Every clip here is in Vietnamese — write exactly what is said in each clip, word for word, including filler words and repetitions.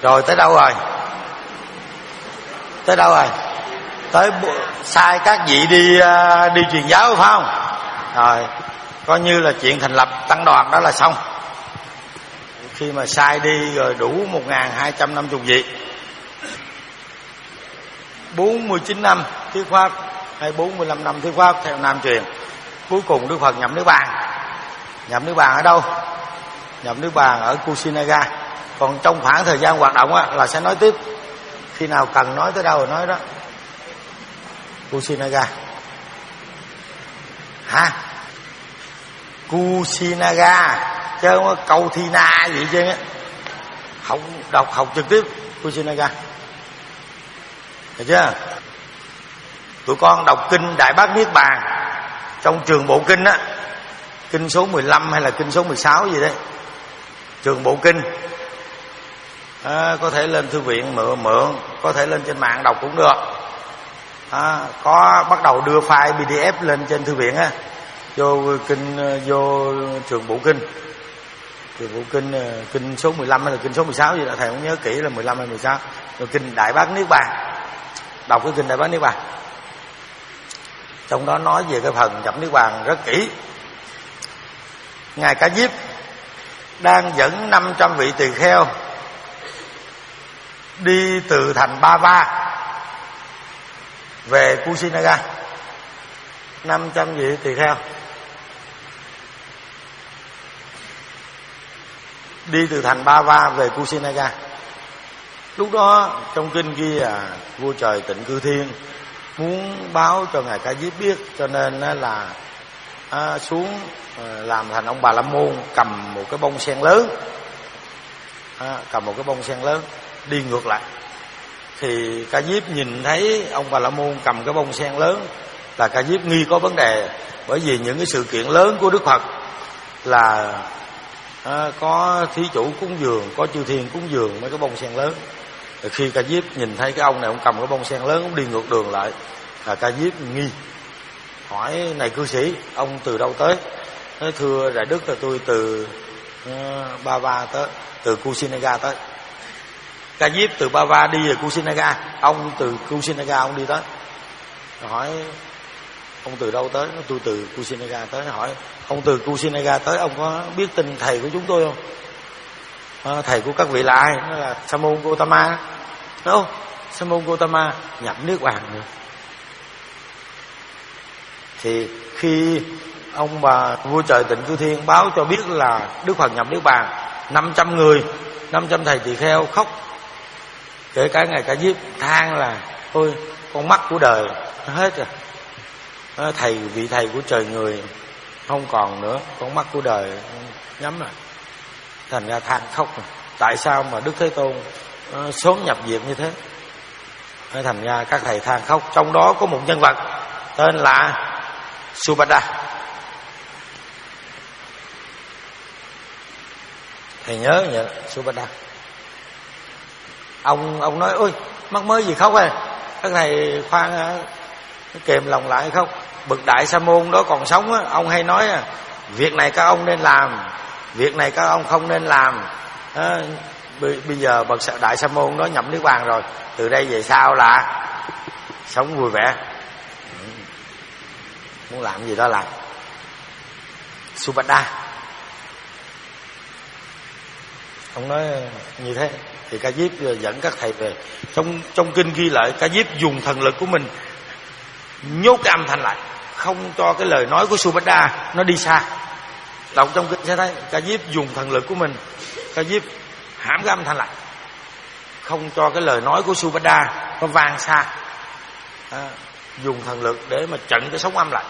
Rồi tới đâu rồi? Tới đâu rồi? Tới sai các vị đi đi truyền giáo phải không? Rồi coi như là chuyện thành lập tăng đoàn đó là xong. Khi mà sai đi rồi đủ một nghìn hai trăm năm mươi vị, bốn mươi chín năm thuyết pháp hay bốn mươi lăm năm thuyết pháp theo Nam truyền, cuối cùng Đức Phật nhập Niết Bàn. Nhập Niết Bàn ở đâu? Nhập Niết Bàn ở Kusinaga. Còn trong khoảng thời gian hoạt động á, là sẽ nói tiếp, khi nào cần nói tới đâu rồi nói đó. Kusinaga hả? Kusinaga chứ không có câu thi na gì chứ á. Học đọc học trực tiếp Kusinaga, được chưa? Tụi con đọc kinh Đại Bát Niết Bàn trong trường bộ kinh á, kinh số mười lăm hay là kinh số mười sáu gì đấy, trường bộ kinh. À, có thể lên thư viện mượn mượn, có thể lên trên mạng đọc cũng được. À, có bắt đầu đưa file pê đê ép lên trên thư viện á, vô kinh, vô trường bộ kinh, trường bộ kinh kinh số mười lăm hay là kinh số mười sáu gì đó, thầy không nhớ kỹ là mười lăm hay mười sáu. Rồi kinh Đại Bát Niết Bàn, đọc cái kinh Đại Bát Niết Bàn, trong đó nói về cái phần nhập Niết Bàn rất kỹ. Ngài Ca Diếp đang dẫn năm trăm vị tỳ kheo đi từ thành Ba Va về Kusinaga. Năm trăm vị tỳ kheo đi từ thành Ba Va về Kusinaga. Lúc đó trong kinh ghi à, vua trời Tịnh Cư Thiên muốn báo cho Ngài Ca Diếp biết, cho nên là à, xuống à, làm thành ông Bà La Môn, cầm một cái bông sen lớn, à, cầm một cái bông sen lớn đi ngược lại. Thì Ca Diếp nhìn thấy ông Bà La Môn cầm cái bông sen lớn là Ca Diếp nghi có vấn đề, bởi vì những cái sự kiện lớn của Đức Phật là à, có thí chủ cúng dường, có chư thiên cúng dường mấy cái bông sen lớn. Rồi khi Ca Diếp nhìn thấy cái ông này ông cầm cái bông sen lớn, ông đi ngược đường lại, là Ca Diếp nghi, hỏi này cư sĩ, ông từ đâu tới? Nói thưa Đại Đức là tôi từ uh, Ba Va tới, từ Kusinaga tới. Ca Diếp từ Ba Va đi về Kusinaga, ông từ Kusinaga ông đi tới. Hỏi ông từ đâu tới? Nói tôi từ Kusinaga tới. Hỏi ông từ Kusinaga tới, ông có biết tin thầy của chúng tôi không? À, thầy của các vị là ai? Nói là Sa môn Gotama. Nói Sa môn Gotama nhập Niết Bàn nữa. Thì khi ông bà vua trời Tịnh Cư Thiên báo cho biết là Đức Phật nhập Niết Bàn, năm trăm người, năm trăm thầy tỳ kheo khóc, kể cả Ngài Ca Diếp than là ôi con mắt của đời nó hết rồi, à, thầy vị thầy của trời người không còn nữa, con mắt của đời nhắm rồi. Thành ra than khóc rồi. Tại sao mà Đức Thế Tôn uh, sớm nhập diệt như thế? Thành ra các thầy than khóc. Trong đó có một nhân vật tên là Subhadda. Thầy nhớ vậy, Subhadda. Ông ông nói ôi mắc mới gì khóc à? Các thầy khoan kềm lòng lại khóc. Bậc Đại Sa môn đó còn sống á, ông hay nói à, việc này các ông nên làm, việc này các ông không nên làm. À, bây giờ bậc Đại Sa môn đó nhập Niết Bàn rồi, từ đây về sau là sống vui vẻ, muốn làm gì đó làm. Subhadda ông nói như thế. Thì Ca Diếp dẫn các thầy về. Trong trong kinh ghi lại Ca Diếp dùng thần lực của mình nhốt cái âm thanh lại, không cho cái lời nói của Subhadda nó đi xa. Đọc trong kinh sẽ thấy Ca Diếp dùng thần lực của mình, Ca Diếp hãm cái âm thanh lại, không cho cái lời nói của Subhadda nó vang xa. À, dùng thần lực để mà chặn cái sóng âm lại.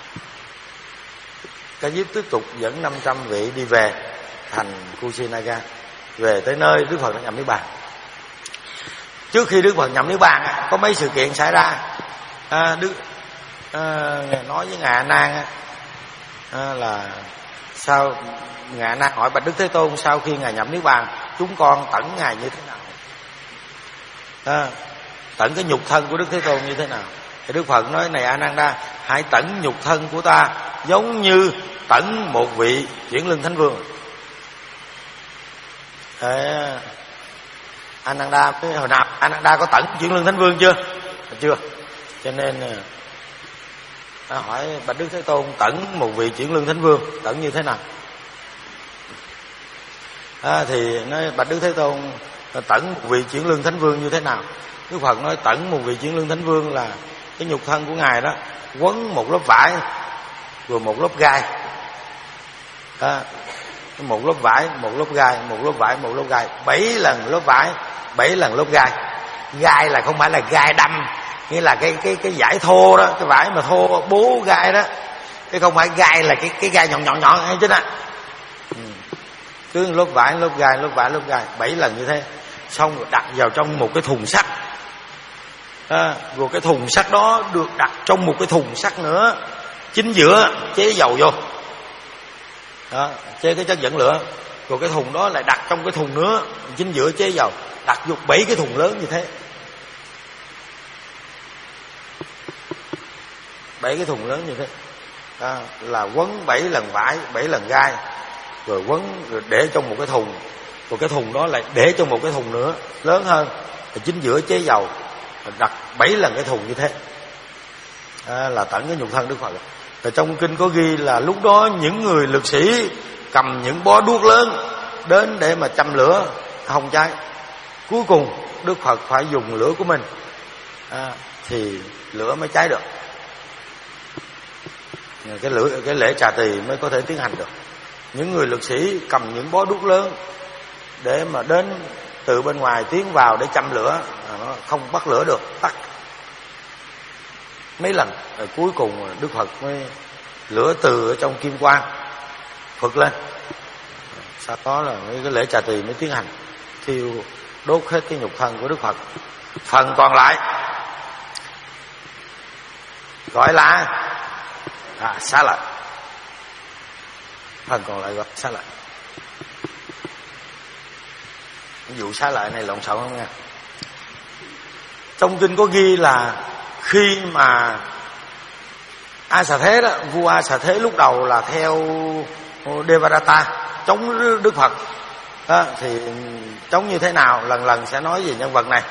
Ca Diếp tiếp tục dẫn năm trăm vị đi về thành Kusinaga, về tới nơi Đức Phật đã nhập Niết Bàn. Trước khi Đức Phật nhập Niết Bàn có mấy sự kiện xảy ra. À, Đức à, Ngài nói với Ngài A Nan à, là sao? Ngài A Nan hỏi bạch Đức Thế Tôn, sau khi Ngài nhập Niết Bàn chúng con tẩn Ngài như thế nào? À, tẩn cái nhục thân của Đức Thế Tôn như thế nào? Thì Đức Phật nói này A Nan Đa, hãy tẩn nhục thân của ta giống như tẩn một vị chuyển lưng thánh vương. Thế, Ananda với hồi nào Ananda có tẩn chuyển lương thánh vương chưa? Chưa. Cho nên à, hỏi Bạch Đức Thế Tôn tẩn một vị chuyển lương thánh vương tẩn như thế nào? À, thì nói Bạch Đức Thế Tôn tẩn một vị chuyển lương thánh vương như thế nào? Đức Phật nói tẩn một vị chuyển lương thánh vương là cái nhục thân của ngài đó quấn một lớp vải rồi một lớp gai. À, một lớp vải, một lớp gai, một lớp vải, một lớp gai, bảy lần lớp vải, bảy lần lớp gai. Gai là không phải là gai đâm, nghĩa là cái cái cái vải thô đó, cái vải mà thô bố gai đó, cái không phải gai là cái cái gai nhọn nhọn nhọn hay chứ nè. Ừ. Cứ lớp vải, lớp gai, lớp vải, lớp gai, bảy lần như thế, xong rồi đặt vào trong một cái thùng sắt. À, rồi cái thùng sắt đó được đặt trong một cái thùng sắt nữa, chính giữa chế dầu vô. Đó, chế cái chất dẫn lửa, rồi cái thùng đó lại đặt trong cái thùng nữa, chính giữa chế dầu, đặt vô bảy cái thùng lớn như thế, bảy cái thùng lớn như thế. Đó, là quấn bảy lần vải, bảy lần gai, rồi quấn rồi để trong một cái thùng, rồi cái thùng đó lại để trong một cái thùng nữa lớn hơn, chính giữa chế dầu, đặt bảy lần cái thùng như thế. À, là tận cái nhục thân Đức Phật. Rồi trong kinh có ghi là lúc đó những người lực sĩ cầm những bó đuốc lớn đến để mà châm lửa không cháy. Cuối cùng Đức Phật phải dùng lửa của mình à, thì lửa mới cháy được. Cái lửa, cái lễ trà tỳ mới có thể tiến hành được. Những người lực sĩ cầm những bó đuốc lớn để mà đến từ bên ngoài tiến vào để châm lửa, à, nó không bắt lửa được, tắt mấy lần. Rồi cuối cùng Đức Phật mới lửa từ ở trong kim quang phật lên. Sau đó là cái lễ trà tỳ mới tiến hành thiêu đốt hết cái nhục thân của Đức Phật. Phần còn lại gọi là à, xá lợi. Phần còn lại gọi xá lợi. Ví dụ xá lợi này lộn xộn không nha. Trong kinh có ghi là khi mà A Xà Thế đó, vua A Xà Thế lúc đầu là theo Devadatta chống Đức Phật đó, thì chống như thế nào lần lần sẽ nói về nhân vật này.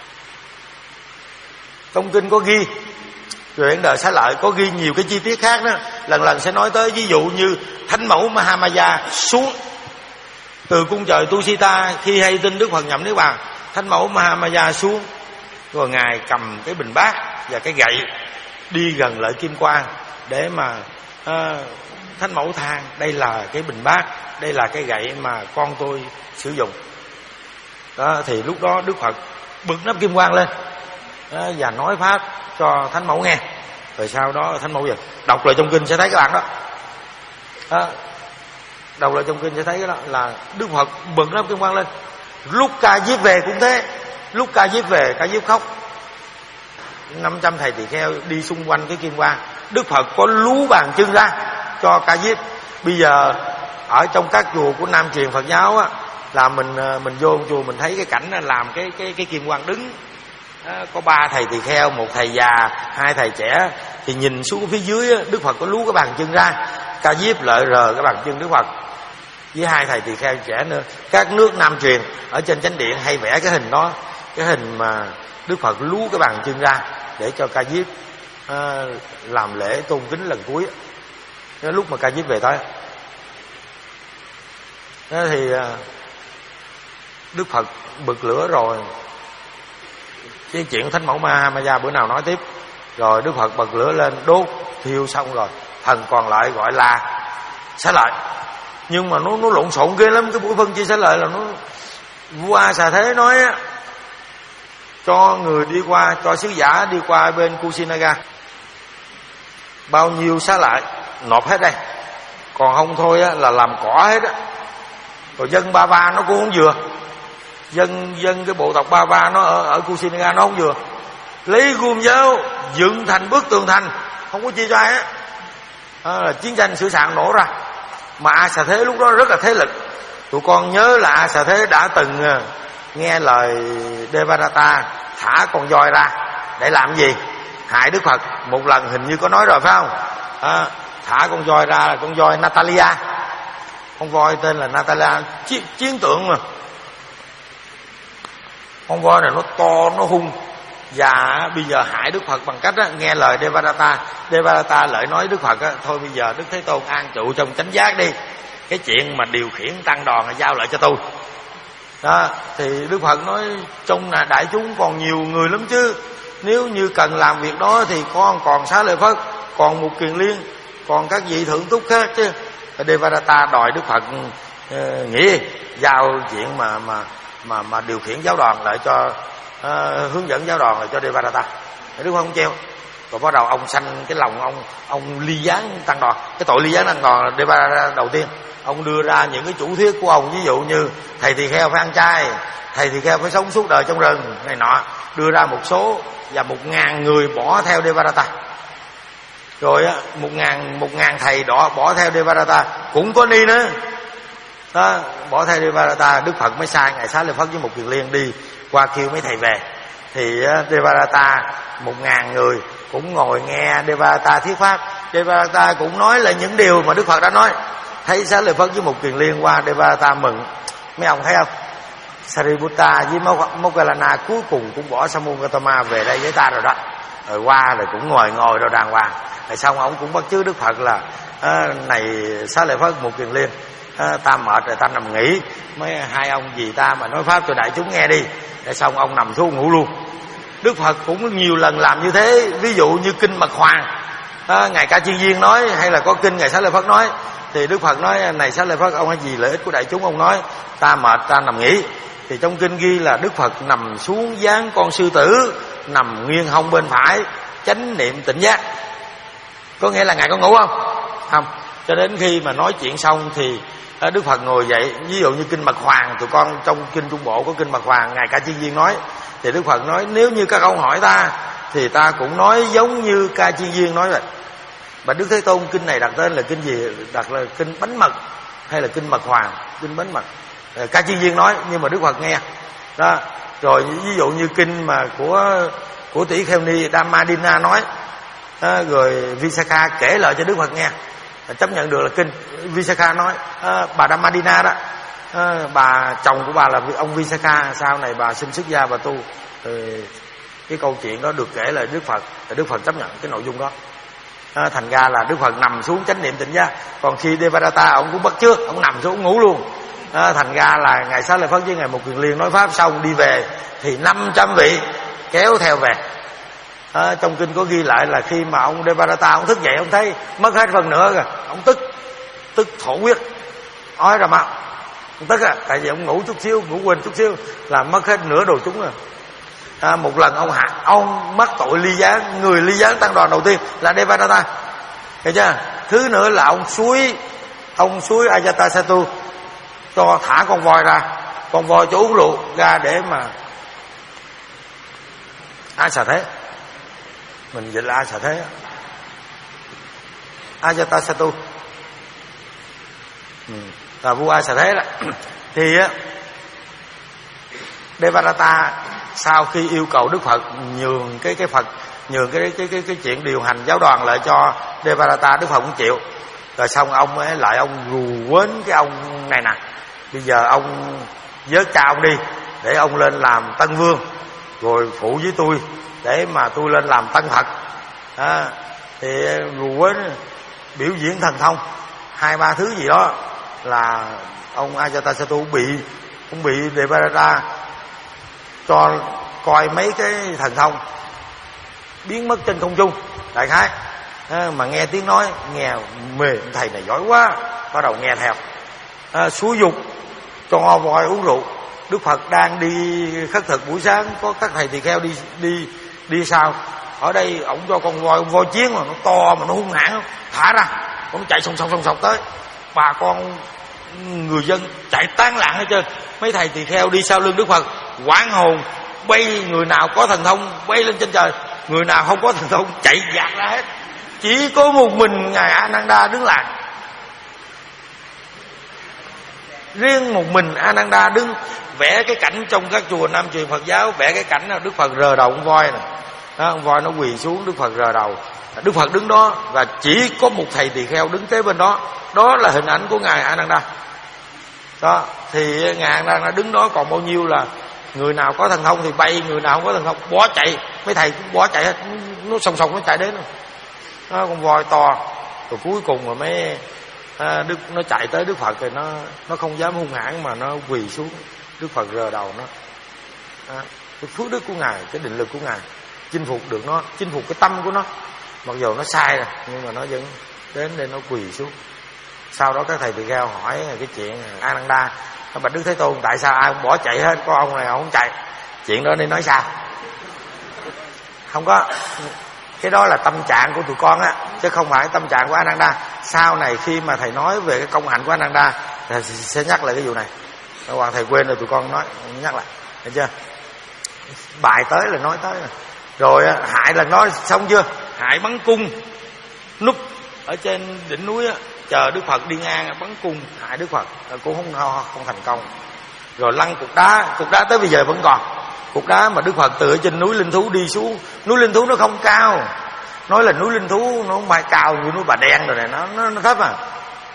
Trong kinh có ghi chuyện đời xá lợi, có ghi nhiều cái chi tiết khác đó, lần lần sẽ nói tới. Ví dụ như Thánh Mẫu Mahamaya xuống từ cung trời Tusita, khi hay tin Đức Phật nhậm niết bàn, Thánh Mẫu Mahamaya xuống, rồi ngài cầm cái bình bát và cái gậy đi gần lại kim quang để mà à, Thánh Mẫu than đây là cái bình bát, đây là cái gậy mà con tôi sử dụng đó. Thì lúc đó Đức Phật bật nắp kim quang lên đó, và nói pháp cho Thánh Mẫu nghe. Rồi sau đó Thánh Mẫu dừng. Đọc lại trong kinh sẽ thấy các bạn đó, đó. Đọc lại trong kinh sẽ thấy cái đó là Đức Phật bật nắp kim quang lên. Lúc Ca Diếp về cũng thế. Lúc Ca Diếp về, Ca Diếp khóc, năm trăm thầy tỳ kheo đi xung quanh cái kim quang. Đức Phật có lú bàn chân ra cho Ca Diếp. Bây giờ ở trong các chùa của Nam truyền Phật giáo á, là mình mình vô chùa mình thấy cái cảnh là làm cái cái cái kim quang đứng đó, có ba thầy tỳ kheo, một thầy già, hai thầy trẻ, thì nhìn xuống phía dưới á, Đức Phật có lú cái bàn chân ra. Ca Diếp lợi rờ cái bàn chân Đức Phật với hai thầy tỳ kheo trẻ nữa. Các nước Nam truyền ở trên chánh điện hay vẽ cái hình đó, cái hình mà Đức Phật lú cái bàn chân ra để cho Ca Diếp à, làm lễ tôn kính lần cuối. Đó, lúc mà Ca Diếp về tới đó thì à, Đức Phật bực lửa rồi. Cái chuyện Thánh Mẫu Mahamaya bữa nào nói tiếp. Rồi Đức Phật bật lửa lên đốt thiêu xong rồi, phần còn lại gọi là xá lợi. Nhưng mà nó nó lộn xộn ghê lắm. Cái buổi phân chia xá lợi là nó vua A Xà Thế nói á, cho người đi qua, cho sứ giả đi qua bên Kusinaga, bao nhiêu xá lợi nộp hết đây, còn không thôi á, là làm cỏ hết á. Rồi dân Ba Va nó cũng không vừa. Dân dân cái bộ tộc Ba Va nó ở, ở Kusinaga nó không vừa. Lấy gươm giáo dựng thành bức tường thành, không có chia cho ai á. À, là chiến tranh sửa sạn nổ ra. Mà A Xà Thế lúc đó rất là thế lực. Tụi con nhớ là A Xà Thế đã từng nghe lời Devadatta thả con voi ra để làm gì? Hại Đức Phật. Một lần hình như có nói rồi phải không? À, thả con voi ra là con voi Natalia. Con voi tên là Natalia, chiến, chiến tượng mà. Con voi này nó to, nó hung. Và bây giờ hại Đức Phật bằng cách á, nghe lời Devadatta. Devadatta lại nói Đức Phật á, thôi bây giờ Đức Thế Tôn an trụ trong chánh giác đi, cái chuyện mà điều khiển tăng đoàn là giao lại cho tôi. Đó, thì Đức Phật nói trong đại chúng còn nhiều người lắm chứ, nếu như cần làm việc đó thì con còn Xá Lợi Phất, còn Mục Kiền Liên, còn các vị thượng túc khác chứ. Devadatta đòi Đức Phật uh, nghĩ giao chuyện mà mà mà mà điều khiển giáo đoàn lại cho uh, hướng dẫn giáo đoàn lại cho Devadatta. Đức Phật không treo. Rồi bắt đầu ông sanh cái lòng ông ông ly gián tăng đoàn. Cái tội ly gián tăng đoàn là Devadatta đầu tiên. Ông đưa ra những cái chủ thuyết của ông, ví dụ như thầy tỳ kheo phải ăn chay, thầy tỳ kheo phải sống suốt đời trong rừng này nọ, đưa ra một số, và một ngàn người bỏ theo Devadatta. Rồi á, một ngàn một ngàn thầy đó bỏ theo Devadatta, cũng có ni nữa đó, bỏ theo Devadatta. Đức Phật mới sai ngài Xá Lợi Phất với Mục Kiền Liên đi qua kêu mấy thầy về. Thì Devadatta một ngàn người cũng ngồi nghe Devadatta thuyết pháp. Devadatta cũng nói là những điều mà Đức Phật đã nói. Thấy Xá Lợi Phất với Mục Kiền Liên qua, Devadatta mừng. Mấy ông thấy không, Sariputta với Moggallana cuối cùng cũng bỏ Sa-môn Gautama về đây với ta rồi đó. Rồi qua rồi cũng ngồi ngồi rồi đàng hoàng. Rồi xong ông cũng bắt chước Đức Phật là à, này Xá Lợi Phất, Mục Kiền Liên, à, ta mệt rồi ta nằm nghỉ, mấy hai ông gì ta mà nói pháp cho đại chúng nghe đi. Rồi xong ông nằm xuống ngủ luôn. Đức Phật cũng nhiều lần làm như thế. Ví dụ như kinh Mật Hoàng, à, ngài Ca Chiên Viên nói, hay là có kinh ngài Xá Lợi Phất nói, thì Đức Phật nói này Xá Lợi Phất, ông hay gì lợi ích của đại chúng, ông nói ta mệt ta nằm nghỉ. Thì trong kinh ghi là Đức Phật nằm xuống dáng con sư tử, nằm nghiêng hông bên phải, chánh niệm tỉnh giác. Có nghĩa là ngài có ngủ không? Không. Cho đến khi mà nói chuyện xong thì Đức Phật ngồi dậy. Ví dụ như kinh Mật Hoàng, tụi con trong kinh Trung Bộ có kinh Mật Hoàng, ngài Ca Chiên Viên nói, thì Đức Phật nói nếu như các ông hỏi ta thì ta cũng nói giống như Ca Chiên Viên nói vậy. Và Đức Thế Tôn kinh này đặt tên là kinh gì? Đặt là kinh Bánh Mật hay là kinh Mật Hoàng? Kinh Bánh Mật. Ca Chiên Viên nói nhưng mà Đức Phật nghe đó. Rồi ví dụ như kinh mà của của tỷ kheo ni Dhammadinna nói đó, rồi Visakha kể lại cho Đức Phật nghe, chấp nhận được là kinh. Visakha nói à, bà Dhammadinna đó, à, bà chồng của bà là ông Visakha, sau này bà xin xuất gia và tu. Rồi cái câu chuyện đó được kể lại Đức Phật, thì Đức Phật chấp nhận cái nội dung đó. À, thành ra là Đức Phật nằm xuống chánh niệm tỉnh giác. Còn khi Devadatta ông cũng bắt chước, ông nằm xuống ngủ luôn. À, thành ra là ngài Xá Lợi Phất với ngài Mục Kiền Liên nói pháp xong đi về thì năm trăm vị kéo theo về. À, trong kinh có ghi lại là khi mà ông Devadatta ông thức dậy, ông thấy mất hết phần nữa rồi, ông tức tức thổ huyết, ói ra máu. Ông tức à, tại vì ông ngủ chút xíu, ngủ quên chút xíu là mất hết nửa đồ chúng rồi. À, một lần ông hạ ông mắc tội ly gián, người ly gián tăng đoàn đầu tiên là Devadatta, hiểu chưa? Thứ nữa là ông suối ông suối Ajatasattu cho thả con voi ra, con voi cho uống rượu ra để mà A Xà Thế, mình dịch là A Xà Thế, Ajatasattu, ừ, là vua A Xà Thế đó. Thì á, Devadatta sau khi yêu cầu Đức Phật nhường cái cái Phật nhường cái cái cái cái chuyện điều hành giáo đoàn lại cho Devadatta, Đức Phật cũng chịu. Rồi xong ông ấy lại ông rù quến cái ông này nè, bây giờ ông vớt cha ông đi để ông lên làm tân vương, rồi phụ với tôi để mà tôi lên làm tân Phật. À, thì rù quến biểu diễn thần thông hai ba thứ gì đó, là ông Ajatasattu bị cũng bị Devadatta cho coi mấy cái thần thông biến mất trên không trung đại khái. À, mà nghe tiếng nói nghe mềm, thầy này giỏi quá, bắt đầu nghe theo. À, xúi dục cho voi uống rượu. Đức Phật đang đi khất thực buổi sáng, có các thầy tỳ kheo đi đi đi sau. Ở đây ổng cho con voi, con voi chiến mà nó to mà nó hung hãn, thả ra ổng chạy song song song song tới. Bà con người dân chạy tán loạn hết trơn. Mấy thầy tỳ kheo đi sau lưng Đức Phật hoảng hồn, bay, người nào có thần thông bay lên trên trời, người nào không có thần thông chạy dạt ra hết. Chỉ có một mình ngài Ananda đứng lại. Riêng một mình Ananda đứng vẽ cái cảnh trong các chùa Nam truyền Phật giáo, vẽ cái cảnh là Đức Phật rờ đầu con voi này. Đó, con voi nó quỳ xuống, Đức Phật rờ đầu. Đức Phật đứng đó và chỉ có một thầy tỳ kheo đứng kế bên đó. Đó là hình ảnh của ngài Ananda. Đó, thì ngài Ananda đứng đó, còn bao nhiêu là Người nào có thần thông thì bay, người nào không có thần thông bó chạy. Mấy thầy cũng bó chạy hết, nó sòng sòng nó chạy đến rồi. Nó con voi to. Rồi cuối cùng rồi mấy à, Đức nó chạy tới Đức Phật rồi nó nó không dám hung hãn mà nó quỳ xuống. Đức Phật rờ đầu nó. À, cái phước đức của Ngài, cái định lực của Ngài chinh phục được nó, chinh phục cái tâm của nó. Mặc dù nó sai rồi nhưng mà nó vẫn đến để nó quỳ xuống. Sau đó các thầy tỳ kheo hỏi cái chuyện Ananda, bạch Đức Thế Tôn tại sao ai cũng bỏ chạy hết, có ông này ông không chạy. Chuyện đó nên nói sao? Không có. Cái đó là tâm trạng của tụi con á, chứ không phải tâm trạng của Ananda. Sau này khi mà thầy nói về cái công hạnh của Ananda thì sẽ nhắc lại cái vụ này. Hoàng thầy quên rồi tụi con nói nhắc lại, thấy chưa? Bài tới là nói tới rồi. Rồi Hại là nói xong chưa? Hại bắn cung núp ở trên đỉnh núi á, chờ Đức Phật đi ngang bắn cung hại Đức Phật, cũng không không thành công. Rồi lăn cục đá, cục đá tới bây giờ vẫn còn. Cục đá mà Đức Phật từ ở trên núi Linh Thú đi xuống. Núi Linh Thú nó không cao, nói là núi Linh Thú nó không phải cao như núi Bà Đen rồi này, nó nó, nó thấp à.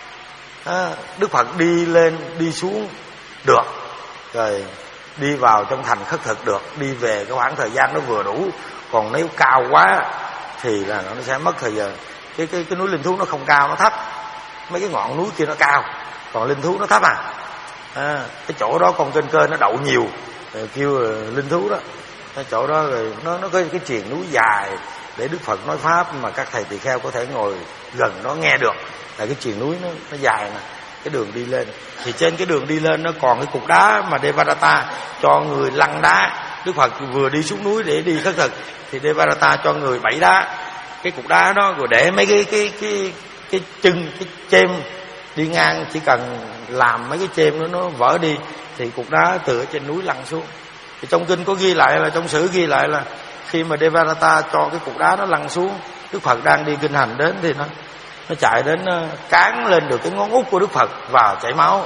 à. Đức Phật đi lên đi xuống được, rồi đi vào trong thành khất thực được, đi về cái khoảng thời gian nó vừa đủ. Còn nếu cao quá thì là nó sẽ mất thời giờ. Cái cái cái núi Linh Thú nó không cao, nó thấp. Mấy cái ngọn núi kia nó cao, còn Linh Thú nó thấp à. à cái chỗ đó con kênh cơ nó đậu nhiều, rồi kêu Linh Thú đó. Cái chỗ đó rồi nó nó có cái triền núi dài để Đức Phật nói pháp mà các thầy tỳ kheo có thể ngồi gần nó nghe được. Tại cái triền núi nó nó dài nè, cái đường đi lên. Thì trên cái đường đi lên nó còn cái cục đá mà Devadatta cho người lăn đá. Đức Phật vừa đi xuống núi để đi khất thực thì Devadatta cho người bảy đá cái cục đá đó, rồi để mấy cái cái cái cái chân cái chêm đi ngang, chỉ cần làm mấy cái chêm đó nó vỡ đi thì cục đá từ ở trên núi lăn xuống. Thì trong kinh có ghi lại là, trong sử ghi lại là khi mà Devadatta cho cái cục đá nó lăn xuống, Đức Phật đang đi kinh hành đến thì nó nó chạy đến, nó cán lên được cái ngón út của Đức Phật và chảy máu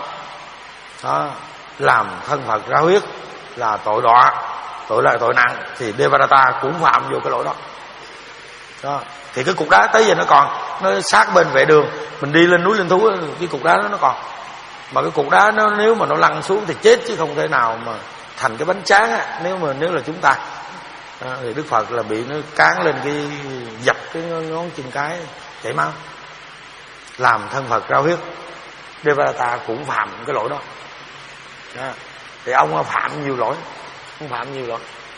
đó, làm thân Phật ra huyết, là tội đọa, tội là tội nặng. Thì Devadatta cũng phạm vô cái lỗi đó. Đó. Thì cái cục đá tới giờ nó còn, nó sát bên vệ đường, mình đi lên núi Linh Thú cái cục đá đó nó còn. Mà cái cục đá nó nếu mà nó lăn xuống thì chết, chứ không thể nào mà thành cái bánh tráng á, nếu mà nếu là chúng ta. À, thì Đức Phật là bị nó cán lên cái dập cái ngón chân cái chảy máu, làm thân Phật ra huyết. Devadatta cũng phạm cái lỗi đó. Đó. Thì ông phạm nhiều lỗi, ông phạm nhiều lỗi.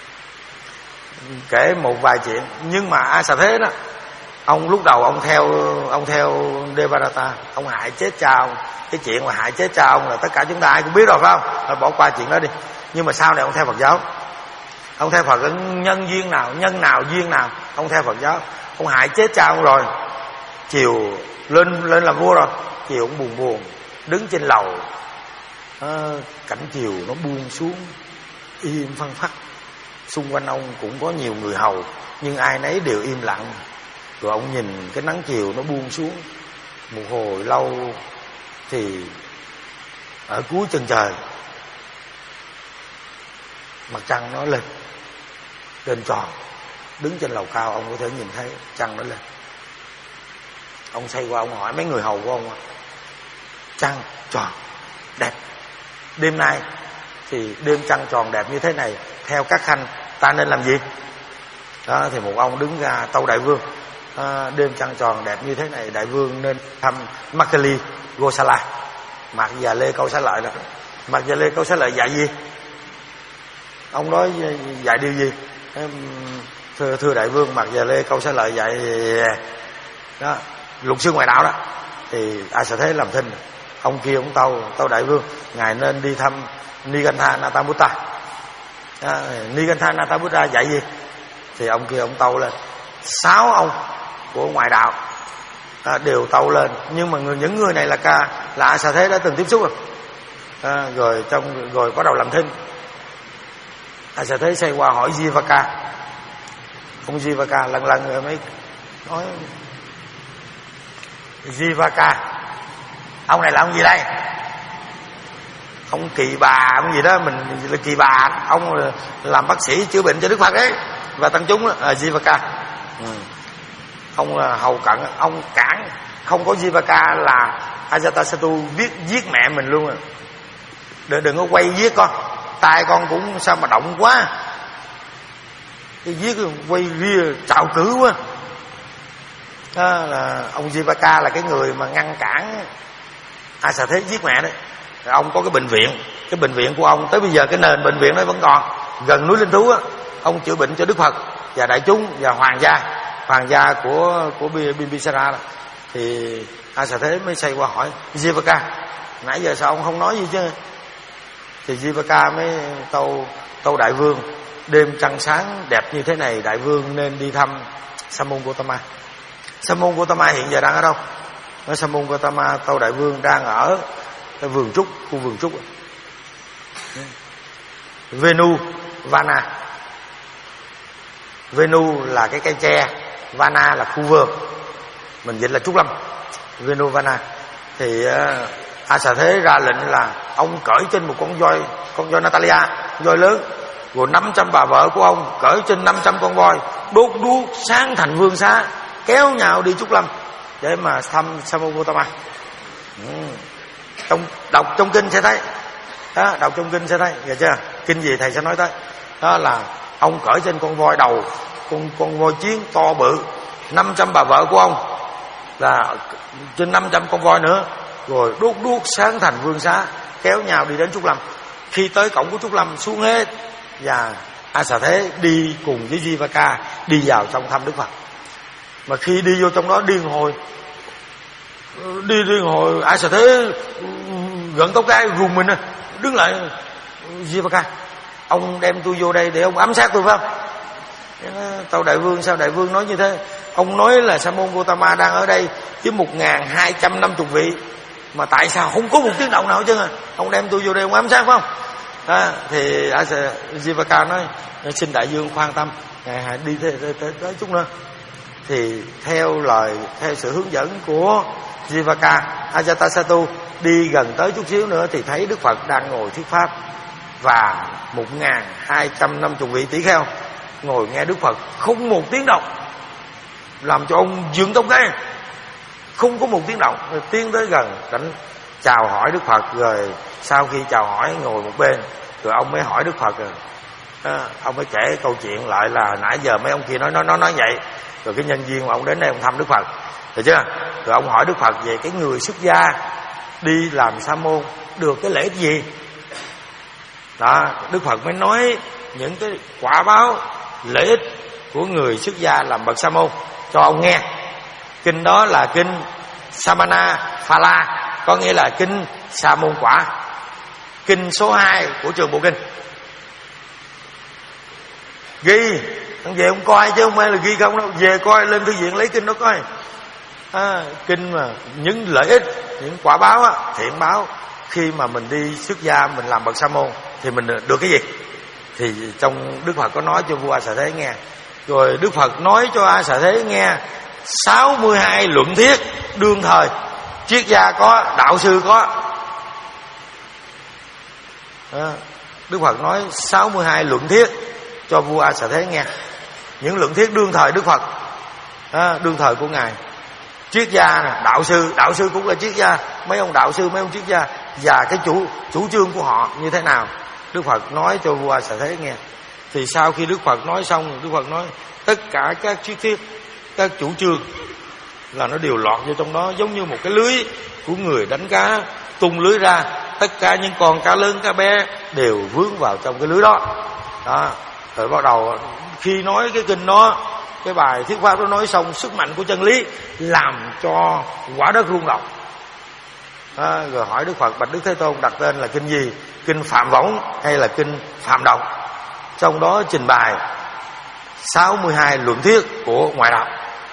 Kể một vài chuyện. Nhưng mà A Xà Thế đó, ông lúc đầu ông theo ông theo Devadatta, ông hại chết cha ông. Cái chuyện mà hại chết cha ông là tất cả chúng ta ai cũng biết rồi, phải không? Thôi bỏ qua chuyện đó đi. Nhưng mà sau này ông theo Phật giáo. Ông theo Phật nhân duyên nào, nhân nào duyên nào, ông theo Phật giáo. Ông hại chết cha ông rồi, chiều lên lên làm vua rồi, chiều ông buồn buồn đứng trên lầu, à, cảnh chiều nó buông xuống im phăng phắc. Xung quanh ông cũng có nhiều người hầu, nhưng ai nấy đều im lặng. Rồi ông nhìn cái nắng chiều nó buông xuống một hồi lâu, thì ở cuối chân trời mặt trăng nó lên, lên tròn. Đứng trên lầu cao ông có thể nhìn thấy trăng nó lên. Ông xoay qua ông hỏi mấy người hầu của ông: trăng tròn đẹp, đêm nay thì đêm trăng tròn đẹp như thế này, theo các khanh ta nên làm gì? Đó, thì một ông đứng ra tâu đại vương: à, đêm trăng tròn đẹp như thế này, đại vương nên thăm Makali Gosala. Mạc Già Lê Câu Xá Lợi đó. Mạc Già Lê Câu Xá Lợi dạy gì? Ông nói dạy điều gì? Thưa, thưa đại vương, Mạc Già Lê Câu Xá Lợi dạy đó, luật sư ngoại đạo đó. Thì A Xà Thế làm thinh. Ông kia ông tâu tâu đại vương, ngài nên đi thăm Nigantha Natamutta. À, Nigantha Natamutta dạy gì? Thì ông kia ông tâu lên. Sáu ông của ngoại đạo à, đều tâu lên. Nhưng mà người, những người này là ca là A Xà Thế đã từng tiếp xúc rồi. À, rồi trong rồi bắt đầu làm thinh. A Xà Thế xoay qua hỏi Jivaka. Ông Jivaka lần lần rồi mới nói: Jivaka, ông này là ông gì đây? Ông Kỳ Bà, ông gì đó, mình là Kỳ Bà. Ông làm bác sĩ chữa bệnh cho Đức Phật đấy và tăng chúng đó, à, Jivaka. Ừ. Ông hầu cận, ông cản. Không có Jivaka là Ajatasattu viết giết mẹ mình luôn rồi. Đừng, đừng có quay giết con. tay con cũng sao mà động quá, cái viết quay ria trạo cử quá. Đó là ông Jivaka là cái người mà ngăn cản A Xà Thế giết mẹ đấy. Rồi ông có cái bệnh viện, cái bệnh viện của ông tới bây giờ cái nền bệnh viện đó vẫn còn gần núi Linh Thú á. Ông chữa bệnh cho Đức Phật và đại chúng và hoàng gia, hoàng gia của của Bimbisara. Thì A Xà Thế mới xoay qua hỏi Jivaka, nãy giờ sao ông không nói gì chứ? Thì Jivaka mới tâu tâu đại vương, đêm trăng sáng đẹp như thế này, đại vương nên đi thăm Sa môn Gotama. Sa môn Gotama hiện giờ đang ở đâu? Nói Sa môn Gotama tâu đại vương đang ở cái vườn trúc, khu vườn trúc Venu Vana. Venu là cái cây tre, Vana là khu vườn, mình dịch là trúc lâm, Venu Vana. Thì uh, A Xà Thế ra lệnh là ông cởi trên một con voi, con voi Natalia, voi lớn, rồi năm trăm bà vợ của ông cởi trên năm trăm con voi, đốt đuốc sáng thành vương xá, kéo nhau đi trúc lâm để mà thăm Sa môn Gotama. Ừ. Trong đọc trong kinh sẽ thấy đó, đọc trong kinh sẽ thấy, hiểu chưa? Kinh gì thầy sẽ nói tới. Đó là ông cởi trên con voi đầu, con con voi chiến to bự, năm trăm bà vợ của ông là trên năm trăm con voi nữa, rồi đốt đuốc sáng thành vương xá, kéo nhau đi đến trúc lâm. Khi tới cổng của trúc lâm xuống hết, và A Xà Thế đi cùng với Jivaka đi vào trong thăm Đức Phật. Mà khi đi vô trong đó điên hồi, đi điên hồi, A Xà Thế gợn tóc gai rùng mình, đứng lại, Jivaka, ông đem tôi vô đây để ông ám sát tôi phải không? Tâu đại vương, sao đại vương nói như thế? Ông nói là Sa môn Gotama đang ở đây với một ngàn hai trăm năm mươi vị, mà tại sao không có một tiếng động nào hết trơn à? Ông đem tôi vô đây ông ám sát phải không? Đó, thì Jivaka nói xin đại vương khoan tâm, ngài hãy đi tới, tới, tới, tới chút nữa. Thì theo lời, theo sự hướng dẫn của Jivaka, Ajatasattu đi gần tới chút xíu nữa thì thấy Đức Phật đang ngồi thuyết pháp, và một ngàn hai trăm năm mươi vị tỷ kheo ngồi nghe Đức Phật không một tiếng động, làm cho ông dựng tóc gáy, không có một tiếng động. Rồi tiến tới gần cảnh chào hỏi Đức Phật, rồi sau khi chào hỏi ngồi một bên, rồi ông mới hỏi Đức Phật, rồi à, ông mới kể câu chuyện lại là nãy giờ mấy ông kia nói nói nói nói vậy, rồi cái nhân viên mà ông đến đây ông thăm Đức Phật, được chưa? Rồi ông hỏi Đức Phật về cái người xuất gia đi làm sa môn được cái lợi ích gì. Đó, Đức Phật mới nói những cái quả báo lợi ích của người xuất gia làm bậc sa môn cho ông nghe. Kinh đó là kinh Samana Phala, có nghĩa là kinh sa môn quả, kinh số hai của Trường Bộ Kinh. Ghi, ông về ông coi chứ không phải là ghi không đâu, về coi lên thư viện lấy kinh đó coi. À, kinh mà những lợi ích, những quả báo á, thiện báo khi mà mình đi xuất gia, mình làm bậc sa môn thì mình được cái gì? Thì trong Đức Phật có nói cho vua A Xà Thế nghe. Rồi Đức Phật nói cho A Xà Thế nghe sáu mươi hai luận thuyết đương thời, triết gia có, đạo sư có. À, Đức Phật nói sáu mươi hai luận thuyết cho vua A Xà Thế nghe. Những luận thuyết đương thời Đức Phật, à, đương thời của ngài. Triết gia nè, đạo sư, đạo sư cũng là triết gia, mấy ông đạo sư, mấy ông triết gia, và cái chủ chủ trương của họ như thế nào, Đức Phật nói cho vua A Xà Thế nghe. Thì sau khi Đức Phật nói xong, Đức Phật nói tất cả các triết thuyết, các chủ trương là nó đều lọt vô trong đó, giống như một cái lưới của người đánh cá tung lưới ra, tất cả những con cá lớn cá bé đều vướng vào trong cái lưới đó. Đó, rồi bắt đầu khi nói cái kinh đó, cái bài thuyết pháp đó nói xong, sức mạnh của chân lý làm cho quả đất rung động. À, rồi hỏi Đức Phật, bạch Đức Thế Tôn đặt tên là kinh gì? Kinh Phạm Võng hay là kinh Phạm Động? Trong đó trình bày sáu mươi hai luận thuyết của ngoại đạo.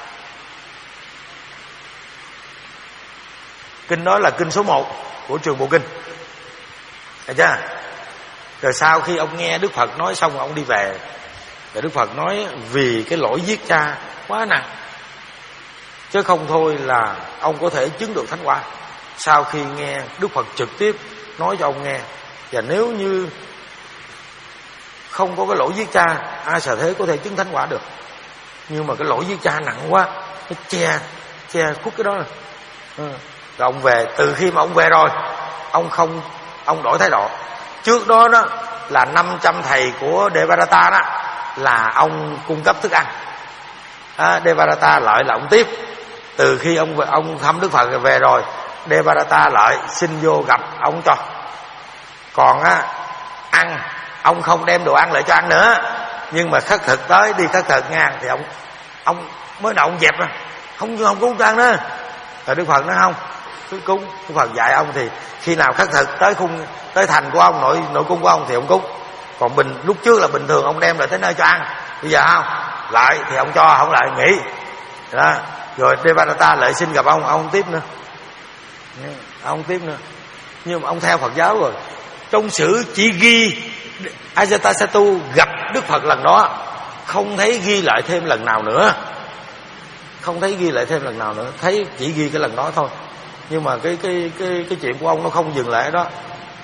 Kinh đó là kinh số một của Trường Bộ Kinh, thấy chưa? Rồi sau khi ông nghe Đức Phật nói xong, ông đi về. Rồi Đức Phật nói vì cái lỗi giết cha quá nặng, chứ không thôi là ông có thể chứng được thánh quả. Sau khi nghe Đức Phật trực tiếp nói cho ông nghe, và nếu như không có cái lỗi giết cha, A Xà Thế có thể chứng thánh quả được. Nhưng mà cái lỗi giết cha nặng quá, nó che che khuất cái đó rồi. Ừ. Rồi ông về, từ khi mà ông về rồi, ông không ông đổi thái độ. Trước đó đó là năm trăm thầy của Devadatta đó là ông cung cấp thức ăn. à, Devadatta lợi là ông tiếp. Từ khi ông ông thăm Đức Phật về rồi, Devadatta lợi xin vô gặp ông cho. Còn á ăn, ông không đem đồ ăn lại cho ăn nữa, nhưng mà khất thực tới đi khất thực nha, thì ông ông mới đầu ông dẹp rồi, không không cúng cho ăn nữa. Rồi Đức Phật nói không, cứ cúng. Đức Phật dạy ông thì khi nào khất thực tới khung tới thành của ông, nội nội cung của ông thì ông cúng. Còn bình lúc trước là bình thường ông đem lại tới nơi cho ăn, bây giờ không lại thì ông cho, không lại nghỉ đó. Rồi Devadatta lại xin gặp ông, ông không tiếp nữa, ông không tiếp nữa. Nhưng mà ông theo Phật giáo rồi, trong sử chỉ ghi Ajatasattu gặp Đức Phật lần đó, không thấy ghi lại thêm lần nào nữa, không thấy ghi lại thêm lần nào nữa, thấy chỉ ghi cái lần đó thôi. Nhưng mà cái cái cái cái chuyện của ông nó không dừng lại ở đó.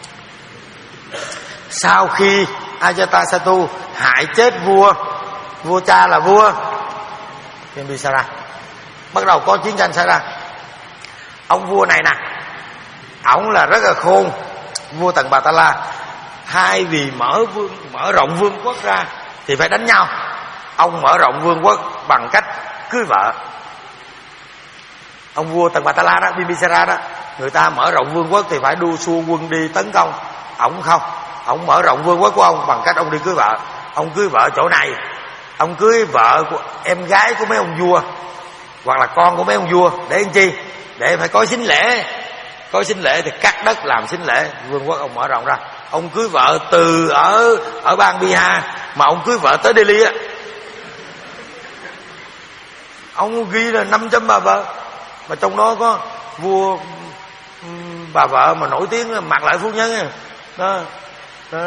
Sau khi Ajatasattu hại chết vua vua cha là vua Bimbisara, bắt đầu có chiến tranh xảy ra. Ông vua này nè, ổng là rất là khôn, vua Tần Bà Ta La. Hai vì mở vương mở rộng vương quốc ra thì phải đánh nhau. Ông mở rộng vương quốc bằng cách cưới vợ. Ông vua Tần Bà Ta La đó, Bimbisara đó, người ta mở rộng vương quốc thì phải đua xua quân đi tấn công. Ổng không, ổng mở rộng vương quốc của ông bằng cách ông đi cưới vợ. Ông cưới vợ chỗ này, ông cưới vợ của em gái của mấy ông vua, hoặc là con của mấy ông vua. Để làm chi? Để phải có sính lễ. Có sính lễ thì cắt đất làm sính lễ. Vương quốc ông mở rộng ra. Ông cưới vợ từ ở ở bang Bihar, mà ông cưới vợ tới Delhi á, ông ghi là năm trăm bà vợ, mà trong đó có vua bà vợ mà nổi tiếng là Mạc Lại Phu Nhân đó, đó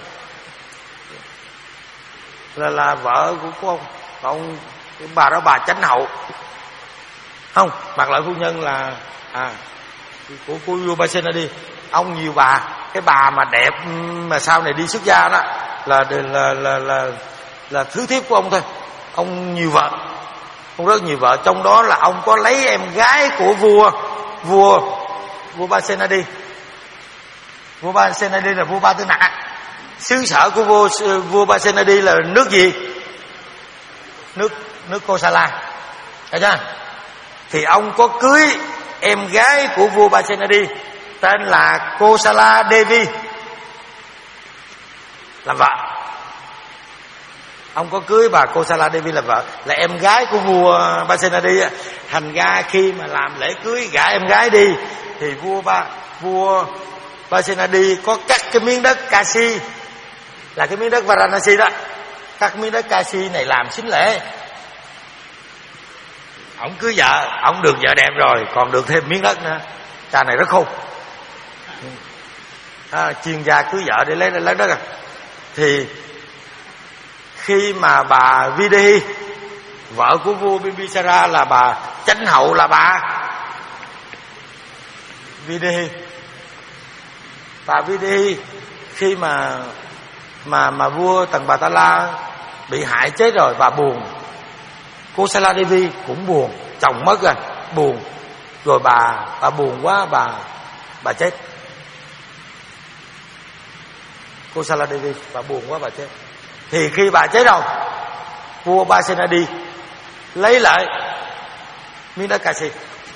là là vợ của, của ông. Ông bà đó bà Chánh Hậu, không, Mạc Lại Phu Nhân là à của của vua Basenadi. Ông nhiều bà, cái bà mà đẹp mà sau này đi xuất gia đó là là là là là thứ thiếp của ông thôi. Ông nhiều vợ, ông rất nhiều vợ. Trong đó là ông có lấy em gái của vua vua vua Basenadi. Vua Basenadi là vua Ba Tư Nặc. Xứ sở của vua vua Basenadi là nước gì? Nước nước Kosala, thấy chưa? Thì ông có cưới em gái của vua Basenadi tên là Kosala Devi làm vợ. Ông có cưới bà Kosala Devi làm vợ, là em gái của vua Basenadi. Thành ra khi mà làm lễ cưới gả em gái đi thì vua ba vua Basenadi có cắt cái miếng đất Kashi, là cái miếng đất Varanasi đó, cắt miếng đất Kashi này làm sính lễ. Ông cưới vợ, ông được vợ đẹp rồi, còn được thêm miếng đất nữa. Cha này rất khôn. À, chuyên gia cưới vợ để lấy lấy đất à. Thì khi mà bà Videhi, vợ của vua Bimbisara là bà Chánh Hậu, là bà Videhi, bà Videhi khi mà mà mà vua Tần Bà Ta La bị hại chết rồi, bà buồn. Kosala Devi cũng buồn, chồng mất rồi, buồn. Rồi bà bà buồn quá, bà bà chết. Kosala Devi bà buồn quá, bà chết. Thì khi bà chết rồi, vua Basenadi lấy lại miếng đất Kashi,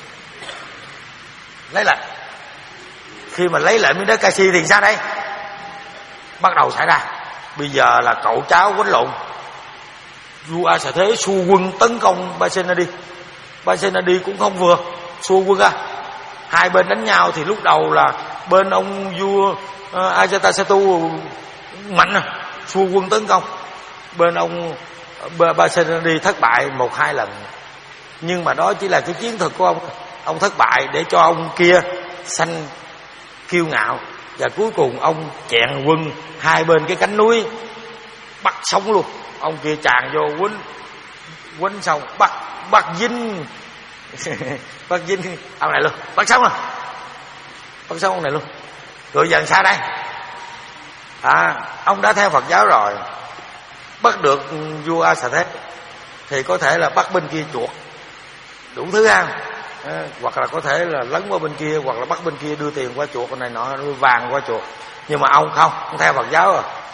lấy lại. Khi mà lấy lại miếng đất Kashi thì sao đây? Bắt đầu xảy ra, bây giờ là cậu cháu quánh lộn. Vua A Xà Thế xua quân tấn công Basenadi. Basenadi cũng không vừa, xua quân ra. Hai bên đánh nhau thì lúc đầu là bên ông vua uh, Ajatasattu mạnh, xua quân tấn công. Bên ông Basenadi thất bại một hai lần. Nhưng mà đó chỉ là cái chiến thuật của ông. Ông thất bại để cho ông kia sanh kiêu ngạo. Và cuối cùng ông chèn quân hai bên cái cánh núi, bắt sống luôn. Ông kia tràn vô quýnh quýnh xong bắt bắt dính bắt dính ông này luôn, bắt sống rồi, bắt sống ông này luôn. Rồi giờ sao đây? À, ông đã theo Phật giáo rồi, bắt được vua A Xà Thế thì có thể là bắt bên kia chuột đủ thứ ăn, à, hoặc là có thể là lấn qua bên kia, hoặc là bắt bên kia đưa tiền qua chuột này nọ, đưa vàng qua chuột. Nhưng mà ông không, ông theo Phật giáo rồi,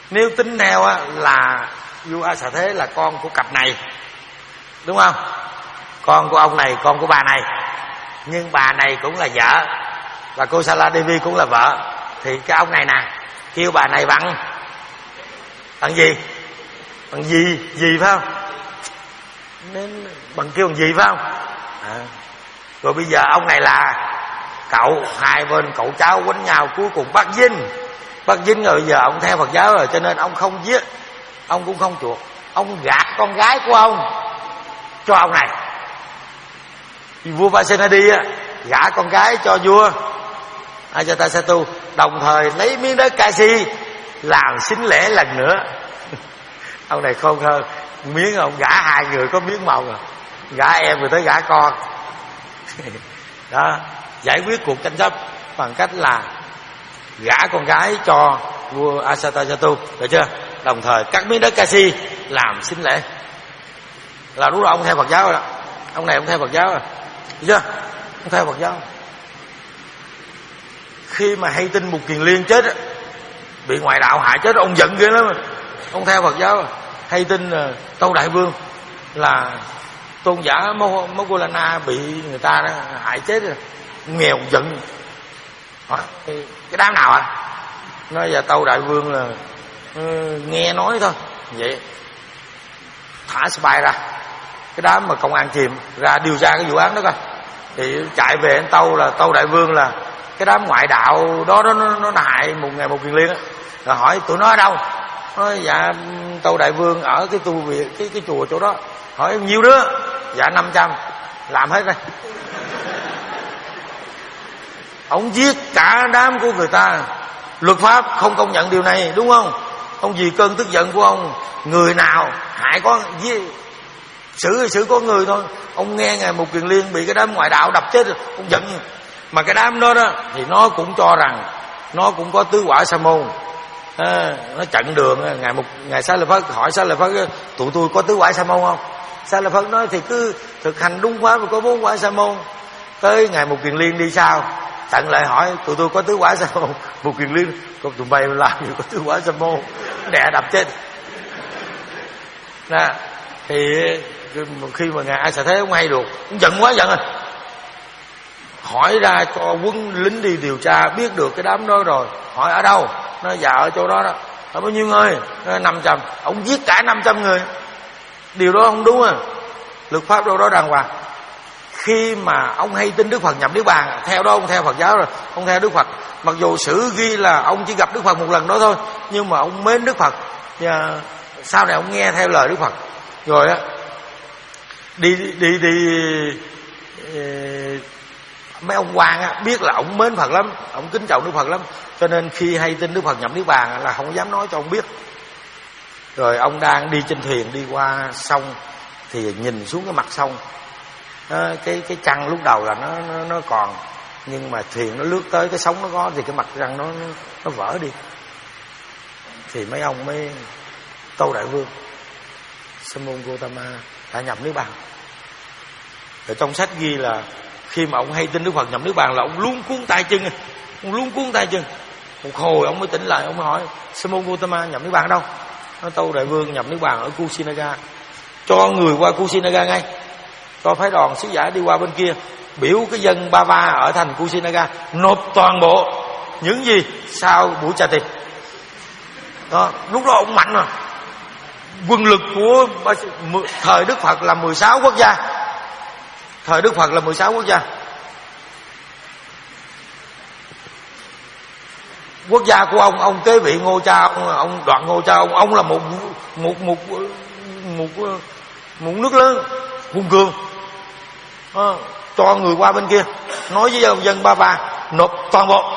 Nếu tính theo á, là vua A Xà Thế là con của cặp này, đúng không? Con của ông này, con của bà này. Nhưng bà này cũng là vợ, và cô Sala Devi cũng là vợ. Thì cái ông này nè kêu bà này bằng bằng gì? Bằng gì? Gì phải không? Nên bằng kêu bằng gì phải không? À. Rồi bây giờ ông này là cậu, hai bên cậu cháu quánh nhau, cuối cùng bắt dính. Bắt dính rồi, bây giờ ông theo Phật giáo rồi, cho nên ông không giết, ông cũng không chuộc. Ông gạt con gái của ông cho ông này. Vua Pasenadi á, gả con gái cho vua Ajatasattu, đồng thời lấy miếng đất Kashi làm sính lễ lần nữa. Ông này khôn hơn, miếng ông gả hai người có miếng màu rồi, gả em rồi tới gả con. Đó, giải quyết cuộc tranh chấp bằng cách là gả con gái cho vua Ajatasattu, được chưa? Đồng thời cắt miếng đất Kashi làm sính lễ. Là đúng rồi, ông theo Phật giáo rồi đó. Ông này ông theo Phật giáo rồi, được chưa? Ông theo Phật giáo. Khi mà hay tin Mục Kiền Liên chết, bị ngoại đạo hại chết, ông giận ghê lắm. Ông theo Phật giáo. Hay tin Tâu Đại Vương là tôn giả Moggallana bị người ta đó hại chết rồi, nghèo giận. Hỏi, cái đám nào ạ? À? Nói giờ Tâu Đại Vương là uh, nghe nói thôi. Vậy thả spy ra, cái đám mà công an chìm ra điều tra cái vụ án đó coi. Thì chạy về anh Tâu là Tâu Đại Vương là cái đám ngoại đạo đó, đó nó, nó hại một ngày một Kiền Liên á. Rồi hỏi tụi nó ở đâu? Nói dạ Tâu Đại Vương ở cái tu viện, cái cái chùa chỗ đó. Hỏi nhiêu đứa? Dạ năm trăm. Làm hết rồi. Ông giết cả đám của người ta. Luật pháp không công nhận điều này, đúng không? Ông vì cơn tức giận của ông, người nào hại có giết, xử xử có người thôi. Ông nghe ngày Mục Kiền Liên bị cái đám ngoại đạo đập chết, ông giận. Mà cái đám đó đó thì nó cũng cho rằng nó cũng có tứ quả sa môn. À, nó chặn đường. Ngày một ngày Xá Lợi Phất hỏi Xá Lợi Phất tụi tôi có tứ quả sa môn không? Xá Lợi Phất nói thì cứ thực hành đúng pháp, có bốn quả sa môn. Tới ngày Mục Kiền Liên đi sao tận lại hỏi tụi tôi có tứ quả sa môn. Mục Kiền Liên có tụi bay làm gì có tứ quả sa môn, đè đập chết. Nè thì khi mà ngài A Xà Thế ông hay được, ông giận quá giận rồi, hỏi ra cho quân lính đi điều tra, biết được cái đám đó rồi. Hỏi ở đâu? Nó dạ ở chỗ đó đó. Ở bao nhiêu người? Năm trăm. Ông giết cả năm trăm người. Điều đó không đúng à. Luật pháp đâu đó đàng hoàng. Khi mà ông hay tin Đức Phật nhập Niết Bàn, theo đó ông theo Phật giáo rồi, ông theo Đức Phật. Mặc dù sử ghi là ông chỉ gặp Đức Phật một lần đó thôi, nhưng mà ông mến Đức Phật. Và sau này ông nghe theo lời Đức Phật. Rồi á, đi đi đi mấy ông quan á, biết là ông mến Phật lắm, ông kính trọng Đức Phật lắm, cho nên khi hay tin Đức Phật nhập Niết Bàn là không dám nói cho ông biết. Rồi ông đang đi trên thuyền đi qua sông thì nhìn xuống cái mặt sông, nó, cái cái trăng lúc đầu là nó, nó nó còn, nhưng mà thuyền nó lướt tới cái sóng nó có thì cái mặt trăng nó nó, nó vỡ đi. Thì mấy ông mới Tâu Đại Vương Sa môn Gautama đã nhập Niết Bàn. Ở trong sách ghi là khi mà ông hay tin Đức Phật nhập Niết Bàn là ông luống cuốn tay chân, ông luống cuốn tay chân. Một hồi ông mới tỉnh lại, ông mới hỏi Sa môn Gautama nhập Niết Bàn ở đâu? Nói Tâu Đại Vương nhập Niết Bàn ở Kusinaga. Cho người qua Kusinaga ngay, cho phái đoàn sứ giả đi qua bên kia, biểu cái dân Bava ở thành Kusinaga nộp toàn bộ những gì sau buổi trà tiệc. Đó, lúc đó ông mạnh rồi. Quân lực của thời Đức Phật là mười sáu quốc gia. Thời Đức Phật là mười sáu quốc gia. Quốc gia của ông, ông kế vị Ngô Cha, ông, ông Đoạn Ngô Cha, ông, ông là một một một một một, một nước lớn hùng cường. À, cho người qua bên kia, nói với dân, dân Ba Ba nộp toàn bộ.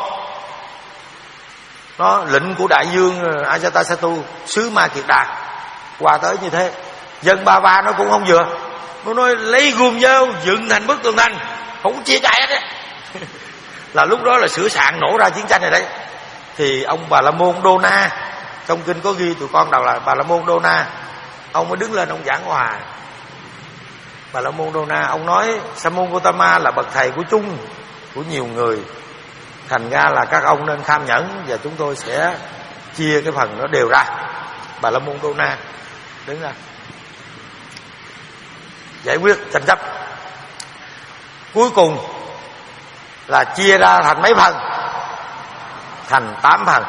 Đó, lệnh của đại vương Ajatasattu sứ Ma Kiệt Đà qua tới như thế. Dân Ba Ba nó cũng không vừa, nó nói lấy gươm dao dựng thành bức tường thành, không chia cãi hết đấy. Là lúc đó là sửa soạn nổ ra chiến tranh này đấy. Thì ông Bà La Môn Đô Na, trong kinh có ghi tụi con đầu là Bà La Môn Đô Na, ông mới đứng lên ông giảng hòa. Bà La Môn Đô Na ông nói Sa môn Gautama là bậc thầy của chung, của nhiều người, thành ra là các ông nên kham nhẫn và chúng tôi sẽ chia cái phần nó đều ra. Bà La Môn Đô Na đứng ra giải quyết tranh chấp. Cuối cùng là chia ra thành mấy phần? Thành tám phần.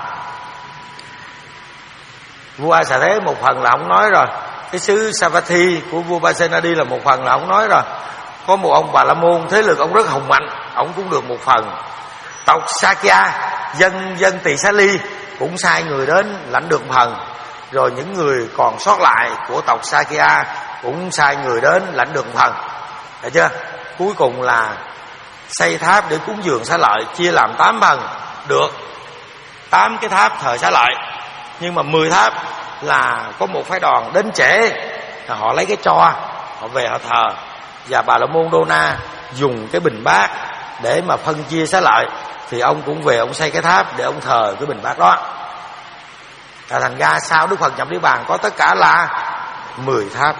Vua A Xà Thế một phần là ông nói rồi, cái xứ Savatthi của vua Pasenadi là một phần là ông nói rồi. Có một ông Bà La Môn thế lực ông rất hùng mạnh, ông cũng được một phần. Tộc Sakya dân dân Tỳ Xá Ly cũng sai người đến lãnh được một phần. Rồi những người còn sót lại của tộc Sakya cũng sai người đến lãnh được một phần. Thấy chưa? Cuối cùng là xây tháp để cúng dường xá lợi, chia làm tám phần, được tám cái tháp thờ xá lợi. Nhưng mà mười tháp là có một phái đoàn đến trễ, họ lấy cái tro họ về họ thờ, và Bà La Môn Đô Na dùng cái bình bát để mà phân chia xá lợi, thì ông cũng về ông xây cái tháp để ông thờ cái bình bát đó. Và thành ra sau Đức Phật nhập Niết Bàn có tất cả là mười tháp.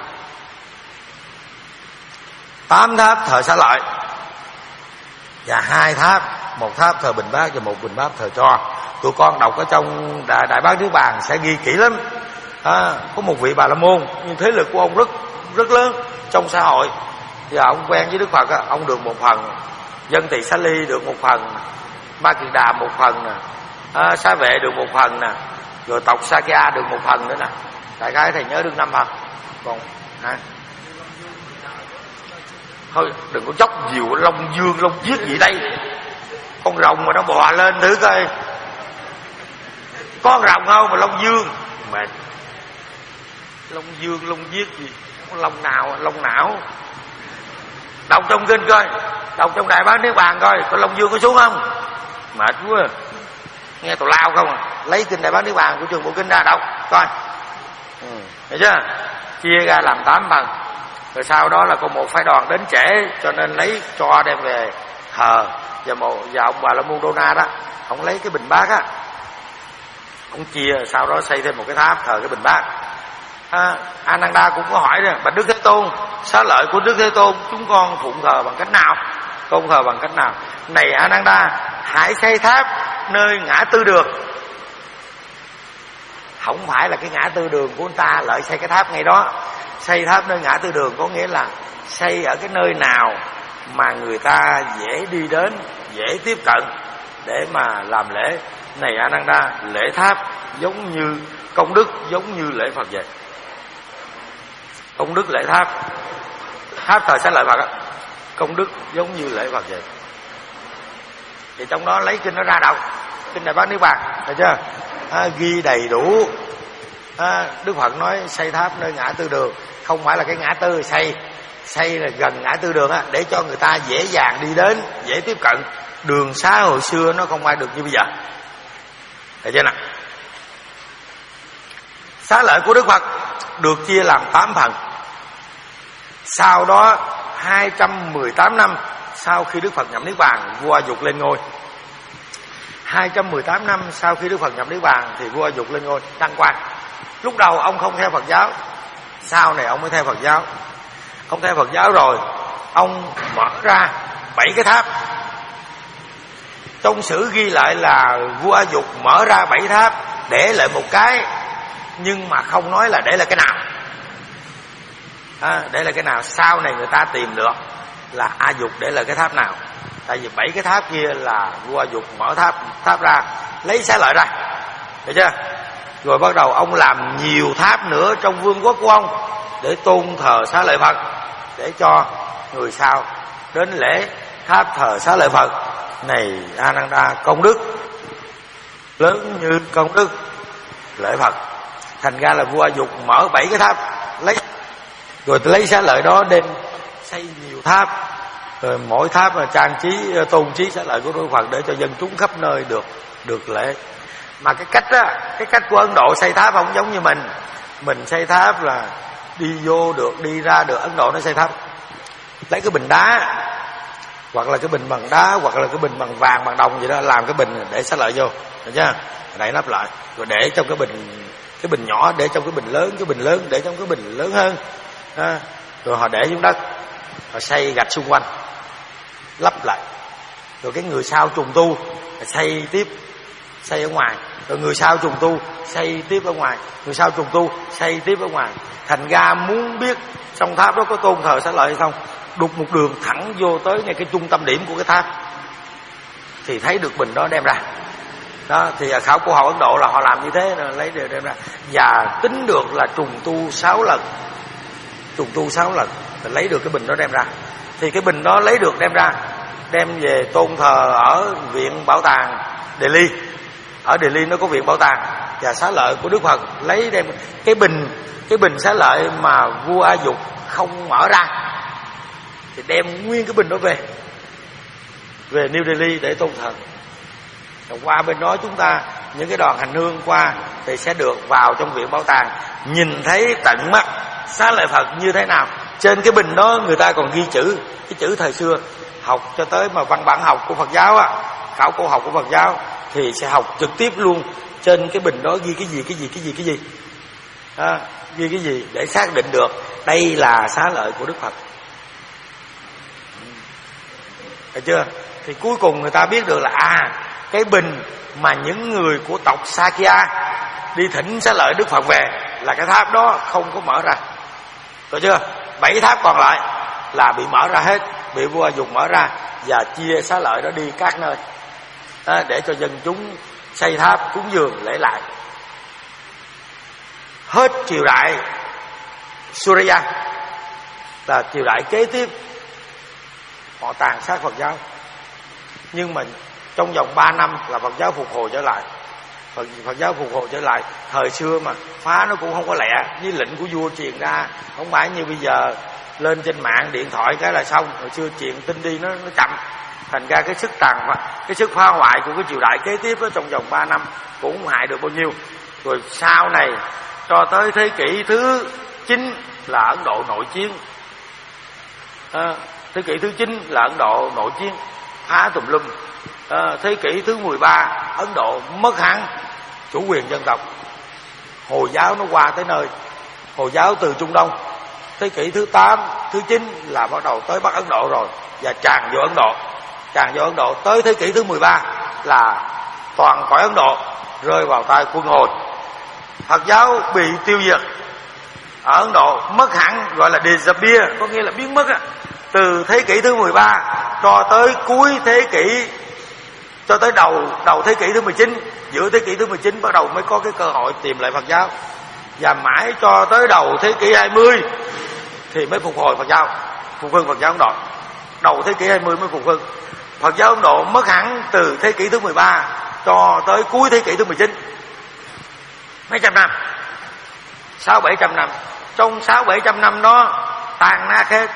Tám tháp thờ xá lợi và hai tháp, một tháp thờ bình bát và một bình bát thờ tro. Tụi con đọc ở trong Đại, Đại Bát Niết Bàn sẽ ghi kỹ lắm. À, có một vị Bà La Môn nhưng thế lực của ông rất rất lớn trong xã hội. Thì ông quen với Đức Phật, ông được một phần, dân Tỳ Xá Ly được một phần, Ma Kiệt Đà một phần nè, à, Xá Vệ được một phần nè, rồi tộc Sakya được một phần nữa nè. Đại khái thầy nhớ được năm phần. Còn hả? Thôi đừng có chốc nhiều Long Dương Long Giết gì đây. Con rồng mà nó bò lên thử coi. Có con rồng không mà Long Dương? Mệt. Long Dương Long Giết gì? Có Long nào? Long não. Đọc trong kinh coi, đọc trong Đại Bát Niết Bàn coi, có Long Dương có xuống không? Mệt quá. Nghe tào lao không à? Lấy kinh Đại Bát Niết Bàn của trường Bộ Kinh ra đọc coi. Ừ. Hiểu chưa? Chia ra làm tám phần. Rồi sau đó là có một phái đoàn đến trễ, cho nên lấy tro đem về thờ. Và một và ông Bà La Môn Đô Na đó, ông lấy cái bình bát á, ông chia, sau đó xây thêm một cái tháp thờ cái bình bát. à, Ananda cũng có hỏi rồi: bạch Đức Thế Tôn, xá lợi của Đức Thế Tôn chúng con phụng thờ bằng cách nào? Tôn thờ bằng cách nào? Này Ananda, hãy xây tháp nơi ngã tư đường. Không phải là cái ngã tư đường của anh ta lợi xây cái tháp ngay đó. Xây tháp nơi ngã tư đường có nghĩa là xây ở cái nơi nào mà người ta dễ đi đến, dễ tiếp cận để mà làm lễ. Này Ananda, lễ tháp giống như công đức, giống như lễ Phật vậy. Công đức lễ tháp, tháp thờ xá lợi Phật á, công đức giống như lễ Phật vậy. Thì trong đó lấy kinh nó ra đọc, kinh Đại Bát Niết Bàn, thấy chưa? À, ghi đầy đủ. À, Đức Phật nói xây tháp nơi ngã tư đường, không phải là cái ngã tư, xây xây là gần ngã tư đường á, để cho người ta dễ dàng đi đến, dễ tiếp cận. Đường xá hồi xưa nó không ai được như bây giờ, thấy chưa nào? Xá lợi của Đức Phật được chia làm tám phần. Sau đó hai trăm mười tám năm sau khi Đức Phật nhập Niết Bàn, vua A Dục lên ngôi. hai trăm mười tám năm sau khi Đức Phật nhập Niết Bàn thì vua A Dục lên ngôi đăng quang. Lúc đầu ông không theo Phật giáo, sau này ông mới theo Phật giáo. Ông theo Phật giáo rồi, ông mở ra bảy cái tháp. Trong sử ghi lại là vua A Dục mở ra bảy tháp, để lại một cái, nhưng mà không nói là để là cái nào. À, để là cái nào sau này người ta tìm được là A Dục để là cái tháp nào. Tại vì bảy cái tháp kia là vua A Dục mở tháp tháp ra, lấy xá lợi ra, được chưa? Rồi bắt đầu ông làm nhiều tháp nữa trong vương quốc của ông để tôn thờ xá lợi Phật, để cho người sau đến lễ tháp thờ xá lợi Phật. Này Ananda, công đức lớn như công đức lễ Phật. Thành ra là vua A Dục mở bảy cái tháp, lấy rồi lấy xá lợi đó đem xây nhiều tháp, rồi mỗi tháp là trang trí tôn trí xá lợi của Đức Phật để cho dân chúng khắp nơi được được lễ. Mà cái cách á, cái cách của Ấn Độ xây tháp không giống như mình. Mình xây tháp là đi vô được, đi ra được. Ấn Độ nó xây tháp lấy cái bình đá, hoặc là cái bình bằng đá, hoặc là cái bình bằng vàng, bằng đồng gì đó, làm cái bình để xá lợi vô, được chưa? Đậy nắp lại, rồi để trong cái bình cái bình nhỏ, để trong cái bình lớn, cái bình lớn để trong cái bình lớn hơn. À, rồi họ để xuống đất, họ xây gạch xung quanh, lắp lại. Rồi cái người sau trùng tu xây tiếp, xây ở ngoài, rồi người sau trùng tu xây tiếp ở ngoài, người sau trùng tu xây tiếp ở ngoài. Thành ra muốn biết trong tháp đó có tôn thờ Xá Lợi hay không, đục một đường thẳng vô tới ngay cái trung tâm điểm của cái tháp thì thấy được bình đó đem ra. Đó thì khảo cổ học Ấn Độ là họ làm như thế, lấy đều đem ra và tính được là trùng tu sáu lần, trùng tu sáu lần thì lấy được cái bình đó đem ra. Thì cái bình đó lấy được đem ra, đem về tôn thờ ở viện bảo tàng Delhi. Ở Delhi nó có viện bảo tàng, và Xá Lợi của Đức Phật lấy đem cái bình cái bình Xá Lợi mà vua A Dục không mở ra thì đem nguyên cái bình đó về về New Delhi để tôn thờ. Rồi qua bên đó chúng ta những cái đoàn hành hương qua thì sẽ được vào trong viện bảo tàng, nhìn thấy tận mắt Xá Lợi Phật như thế nào. Trên cái bình đó người ta còn ghi chữ, cái chữ thời xưa học cho tới mà văn bản học của Phật giáo á, khảo cổ học của Phật giáo thì sẽ học trực tiếp luôn. Trên cái bình đó ghi cái gì cái gì cái gì cái gì à, ghi cái gì để xác định được đây là Xá Lợi của Đức Phật. Thấy chưa? Thì cuối cùng người ta biết được là à, cái bình mà những người của tộc Sakya đi thỉnh Xá Lợi Đức Phật về là cái tháp đó không có mở ra. Được chưa? Bảy tháp còn lại là bị mở ra hết, bị vua Dục mở ra và chia Xá Lợi đó đi các nơi à, để cho dân chúng xây tháp cúng dường lễ lại. Hết triều đại Surya là triều đại kế tiếp, họ tàn sát Phật giáo. Nhưng mà trong vòng ba năm là Phật giáo phục hồi trở lại. Phật, Phật giáo phục hồi trở lại. Thời xưa mà phá nó cũng không có lẹ, với lệnh của vua truyền ra, không phải như bây giờ lên trên mạng điện thoại cái là xong. Hồi xưa truyền tin đi nó nó chậm, thành ra cái sức tàn cái sức phá hoại của cái triều đại kế tiếp đó, trong vòng ba năm cũng không hại được bao nhiêu. Rồi sau này cho tới thế kỷ thứ chín là Ấn Độ nội chiến. À, thế kỷ thứ chín là Ấn Độ nội chiến phá tùm lum. À, thế kỷ thứ mười ba Ấn Độ mất hẳn chủ quyền dân tộc, Hồi giáo nó qua tới nơi, Hồi giáo từ Trung Đông. Thế kỷ thứ tám, thứ chín là bắt đầu tới Bắc Ấn Độ rồi và tràn vô Ấn Độ, tràn vô Ấn Độ tới thế kỷ thứ mười ba là toàn cõi Ấn Độ rơi vào tay quân Hồi. Phật giáo bị tiêu diệt ở Ấn Độ, mất hẳn, gọi là disappear, có nghĩa là biến mất á. Từ thế kỷ thứ mười ba cho tới cuối thế kỷ, cho tới đầu đầu thế kỷ thứ mười chín, giữa thế kỷ thứ mười chín bắt đầu mới có cái cơ hội tìm lại Phật giáo, và mãi cho tới đầu thế kỷ hai mươi thì mới phục hồi Phật giáo, phục hưng Phật giáo Ấn Độ. Đầu thế kỷ hai mươi mới phục hưng. Phật giáo Ấn Độ mất hẳn từ thế kỷ thứ mười ba cho tới cuối thế kỷ thứ mười chín, mấy trăm năm, sáu bảy trăm năm. Trong sáu bảy trăm năm đó tan nát hết,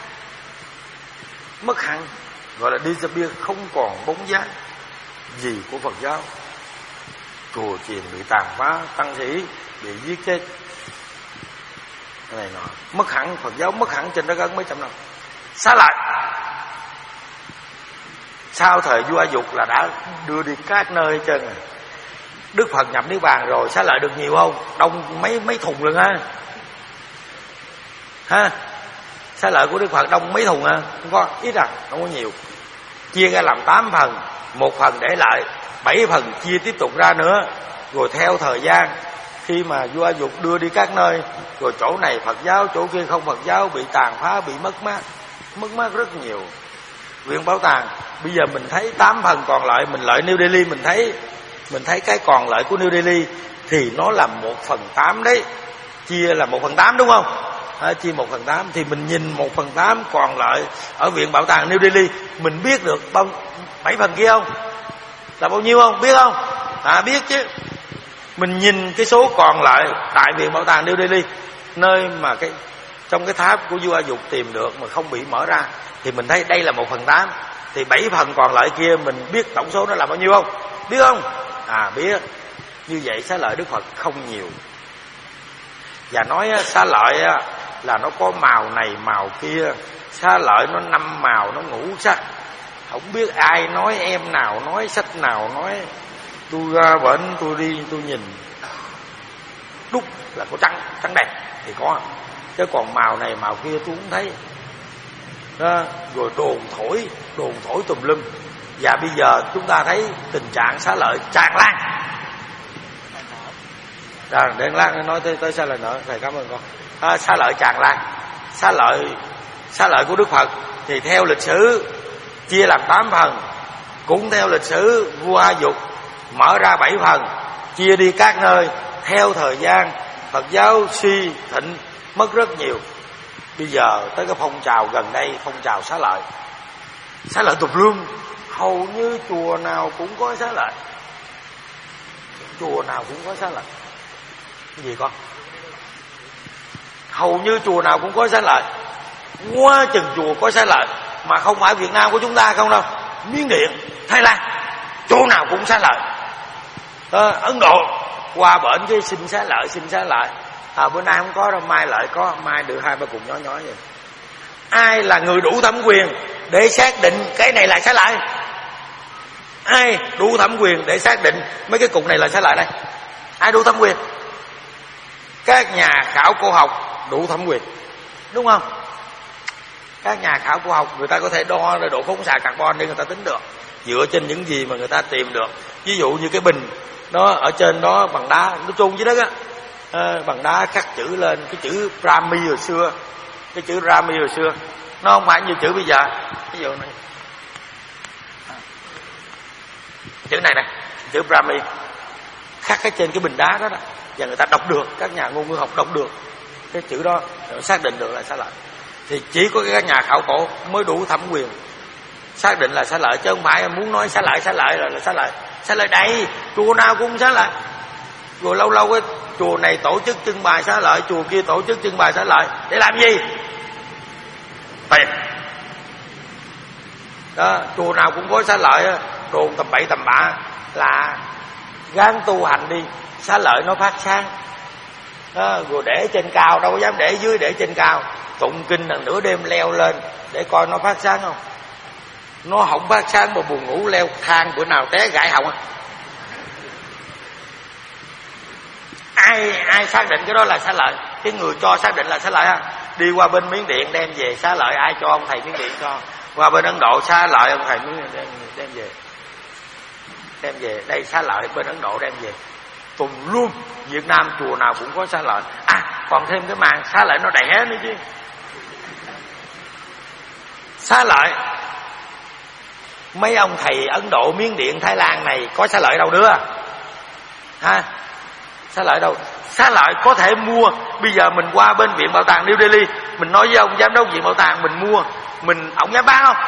mất hẳn, gọi là disappear, không còn bóng dáng gì của Phật giáo. Chùa chiền bị tàn phá, tăng sĩ bị giết chết, cái này nọ, mất hẳn, Phật giáo mất hẳn trên đất Ấn mấy trăm năm. Xá Lợi sau thời vua A Dục là đã đưa đi các nơi hết trơn rồi. Đức Phật nhập Niết Bàn rồi, Xá Lợi được nhiều không? Đông mấy mấy thùng luôn ha. Ha, Xá Lợi của Đức Phật đông mấy thùng ha, không có, ít à, không có nhiều. Chia ra làm tám phần, một phần để lại, bảy phần chia tiếp tục ra nữa. Rồi theo thời gian, khi mà vua A Dục đưa đi các nơi, rồi chỗ này Phật giáo, chỗ kia không Phật giáo, bị tàn phá, bị mất mát, mất mát rất nhiều. Viện bảo tàng bây giờ mình thấy tám phần còn lại, mình lợi New Delhi, mình thấy mình thấy cái còn lại của New Delhi thì nó là một phần tám đấy, chia là một phần tám đúng không? À, chia một phần tám thì mình nhìn một phần tám còn lại ở viện bảo tàng New Delhi, mình biết được bao bảy phần kia không? Là bao nhiêu không? Biết không? À biết chứ. Mình nhìn cái số còn lại tại viện bảo tàng New Delhi, nơi mà cái trong cái tháp của vua A Dục tìm được mà không bị mở ra, thì mình thấy đây là một phần tám. Thì bảy phần còn lại kia mình biết tổng số nó là bao nhiêu không? Biết không? À biết. Như vậy Xá Lợi Đức Phật không nhiều. Và nói Xá Lợi là nó có màu này màu kia, Xá Lợi nó năm màu, nó ngũ sắc. Không biết ai nói em nào, nói sách nào, nói tôi ra bển tôi đi tôi nhìn đúc là có trắng trắng đen thì có, chứ còn màu này màu kia tôi không thấy đó. Rồi đồn thổi đồn thổi tùm lum, Và bây giờ chúng ta thấy tình trạng xá lợi tràn lan. Rồi để lát nói tới, tới xá lợi nữa. Thầy cảm ơn con. À, xá lợi tràn lan. Xá lợi xá lợi của Đức Phật thì theo lịch sử chia làm tám phần, cũng theo lịch sử vua A Dục mở ra bảy phần, chia đi các nơi. Theo thời gian Phật giáo suy thịnh mất rất nhiều. Bây giờ tới cái phong trào gần đây, phong trào xá lợi, xá lợi tùm lum, hầu như chùa nào cũng có xá lợi, chùa nào cũng có xá lợi. Cái gì con? Hầu như chùa nào cũng có xá lợi, quá chừng chùa có xá lợi, mà không phải Việt Nam của chúng ta không đâu, Miến Điện, Thái Lan, chỗ nào cũng xá lợi. À, Ấn Độ qua bển cái xin xá lợi, xin xá lợi. À, bữa nay không có đâu, mai lại có, mai được hai ba cục nhỏ nhỏ vậy. Ai là người đủ thẩm quyền để xác định cái này là xá lợi? Ai đủ thẩm quyền để xác định mấy cái cục này là xá lợi đây? Ai đủ thẩm quyền? Các nhà khảo cổ học đủ thẩm quyền, đúng không? Các nhà khảo cổ học người ta có thể đo độ phóng xạ carbon để người ta tính được, dựa trên những gì mà người ta tìm được. Ví dụ như cái bình đó ở trên đó bằng đá, nó chôn dưới đất á, à, bằng đá khắc chữ lên cái chữ Brahmi hồi xưa, cái chữ Brahmi hồi xưa nó không phải như chữ bây giờ. Ví dụ này, chữ này này, chữ Brahmi khắc ở trên cái bình đá đó, đó và người ta đọc được, các nhà ngôn ngữ học đọc được cái chữ đó, xác định được là xá lợi. Thì chỉ có các nhà khảo cổ mới đủ thẩm quyền xác định là xá lợi, chứ không phải muốn nói xá lợi xá lợi rồi là xá lợi. Xá lợi đầy, chùa nào cũng xá lợi. Rồi lâu lâu cái chùa này tổ chức trưng bày xá lợi, chùa kia tổ chức trưng bày xá lợi để làm gì? Tiền. Đó, chùa nào cũng có xá lợi, đồn tầm bậy tầm bạ là gắng tu hành đi, xá lợi nó phát sáng. Đó, rồi để trên cao, đâu có dám để dưới, để trên cao, tụng kinh là nửa đêm leo lên để coi nó phát sáng không. Nó không phát sáng mà buồn ngủ leo thang, bữa nào té gãy họng à. Ai ai xác định cái đó là xá lợi? Cái người cho xác định là xá lợi ha. Đi qua bên Miến Điện đem về xá lợi, ai cho? Ông thầy Miến Điện cho. Qua bên Ấn Độ xá lợi, ông thầy Miến Điện đem, đem về. Đem về, đây xá lợi, bên Ấn Độ đem về. Tùm luôn, Việt Nam chùa nào cũng có xá lợi. À, còn thêm cái màn xá lợi nó đẻ nữa chứ. Xá lợi, mấy ông thầy Ấn Độ, Miến Điện, Thái Lan này có xá lợi đâu đưa ha? Xá lợi đâu? Xá lợi có thể mua. Bây giờ mình qua bên viện bảo tàng New Delhi, mình nói với ông giám đốc viện bảo tàng mình mua, mình ổng dám bán không?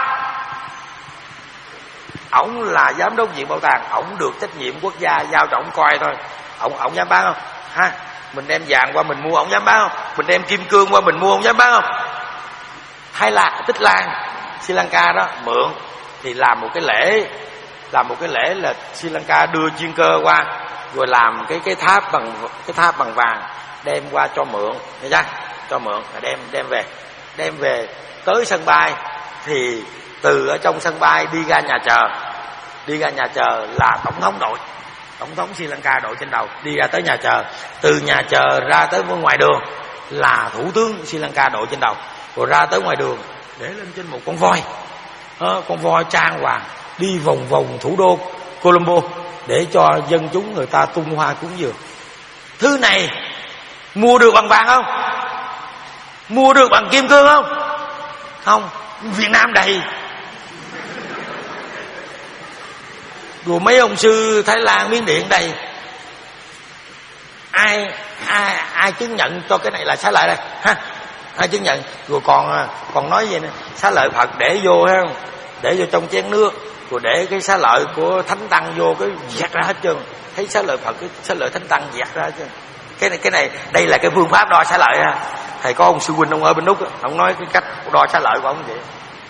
Ổng là giám đốc viện bảo tàng, ổng được trách nhiệm quốc gia giao cho ổng coi thôi. Ổng ổng dám bán không? Ha? Mình đem vàng qua mình mua, ổng dám bán không? Mình đem kim cương qua mình mua, ổng dám bán không? Hay là Tích Lan, Sri Lanka đó mượn thì làm một cái lễ, làm một cái lễ là Sri Lanka đưa chuyên cơ qua, rồi làm cái cái tháp bằng cái tháp bằng vàng đem qua cho mượn, thấy chưa? Cho mượn rồi đem đem về, đem về tới sân bay thì từ ở trong sân bay đi ra nhà chờ, đi ra nhà chờ là tổng thống đội, tổng thống Sri Lanka đội trên đầu đi ra tới nhà chờ, từ nhà chờ ra tới ngoài đường là thủ tướng Sri Lanka đội trên đầu, rồi ra tới ngoài đường để lên trên một con voi, à, con voi trang hoàng đi vòng vòng thủ đô Colombo để cho dân chúng người ta tung hoa cúng dường. Thứ này mua được bằng vàng không? Mua được bằng kim cương không? Không. Việt Nam đầy. Rồi mấy ông sư Thái Lan, Miến Điện đầy. Ai ai ai chứng nhận cho cái này là xá lợi đây ha? Ai chứng nhận? Rồi còn còn nói gì nữa? Xá lợi Phật để vô hay không? Để vô trong chén nước, rồi để cái xá lợi của Thánh Tăng vô, cái dạt ra hết trơn. Thấy xá lợi Phật, cái xá lợi Thánh Tăng dạt ra hết trơn. Cái này cái này đây là cái phương pháp đo xá lợi ha. Thầy có ông sư huynh ông ở bên Úc, ông nói cái cách đo xá lợi của ông vậy.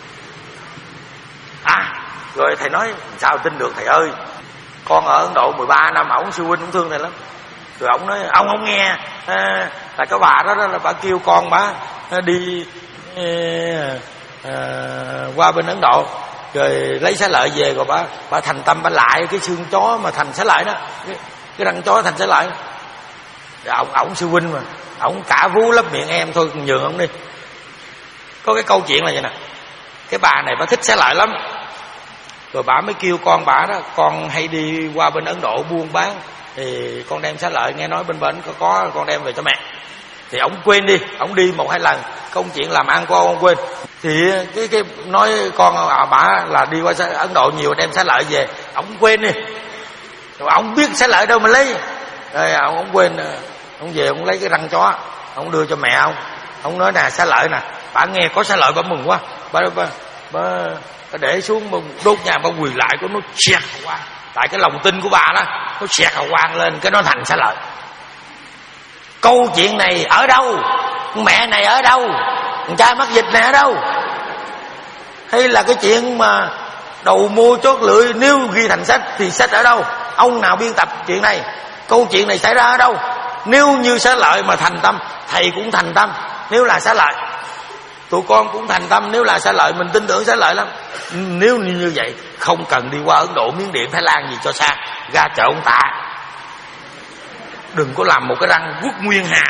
À, rồi thầy nói sao tin được thầy ơi? Con ở Ấn Độ mười ba năm, ông sư huynh cũng thương thầy lắm. Rồi ông nói ông không nghe à, là cái bà đó, đó là bà kêu con bà đi à, à, qua bên Ấn Độ rồi lấy xá lợi về, rồi bà bà thành tâm bà lại cái xương chó mà thành xá lợi đó, cái, cái răng chó thành xá lợi. Rồi ông ổng sư huynh mà ổng cả vú lấp miệng em thôi, nhường ông đi. Có cái câu chuyện là vậy nè, cái bà này bà thích xá lợi lắm, Rồi bả mới kêu con bả đó, con hay đi qua bên Ấn Độ buôn bán, thì con đem xá lợi, nghe nói bên bển có, có con đem về cho mẹ. Thì ông quên đi, ông đi một hai lần, công chuyện làm ăn của ông quên. Thì cái cái nói con à, bả là đi qua Ấn Độ nhiều đem xá lợi về, ông quên đi. Rồi ông biết xá lợi đâu mà lấy. Rồi ông, ông quên, ông về ông lấy cái răng chó, ông đưa cho mẹ ông. Ông nói nè, xá lợi nè, bả nghe có xá lợi bả mừng quá, bả bả, bả, bả để xuống bả đốt nhà, bả quỳ lại có nó xẹt hào quang. Tại cái lòng tin của bà đó, nó xẹt hào quang lên cái nó thành xá lợi. Câu chuyện này ở đâu? Mẹ này ở đâu? Con trai mắc dịch này ở đâu? Hay là cái chuyện mà đầu mua chốt lưỡi, nếu ghi thành sách thì sách ở đâu? Ông nào biên tập chuyện này? Câu chuyện này xảy ra ở đâu? Nếu như xá lợi mà thành tâm, thầy cũng thành tâm nếu là xá lợi, tụi con cũng thành tâm nếu là xá lợi, mình tin tưởng xá lợi lắm. Nếu như vậy không cần đi qua Ấn Độ, Miến Điện, Thái Lan gì cho xa, ra chợ ông Tạ. Đừng có làm một cái răng quất nguyên hàm,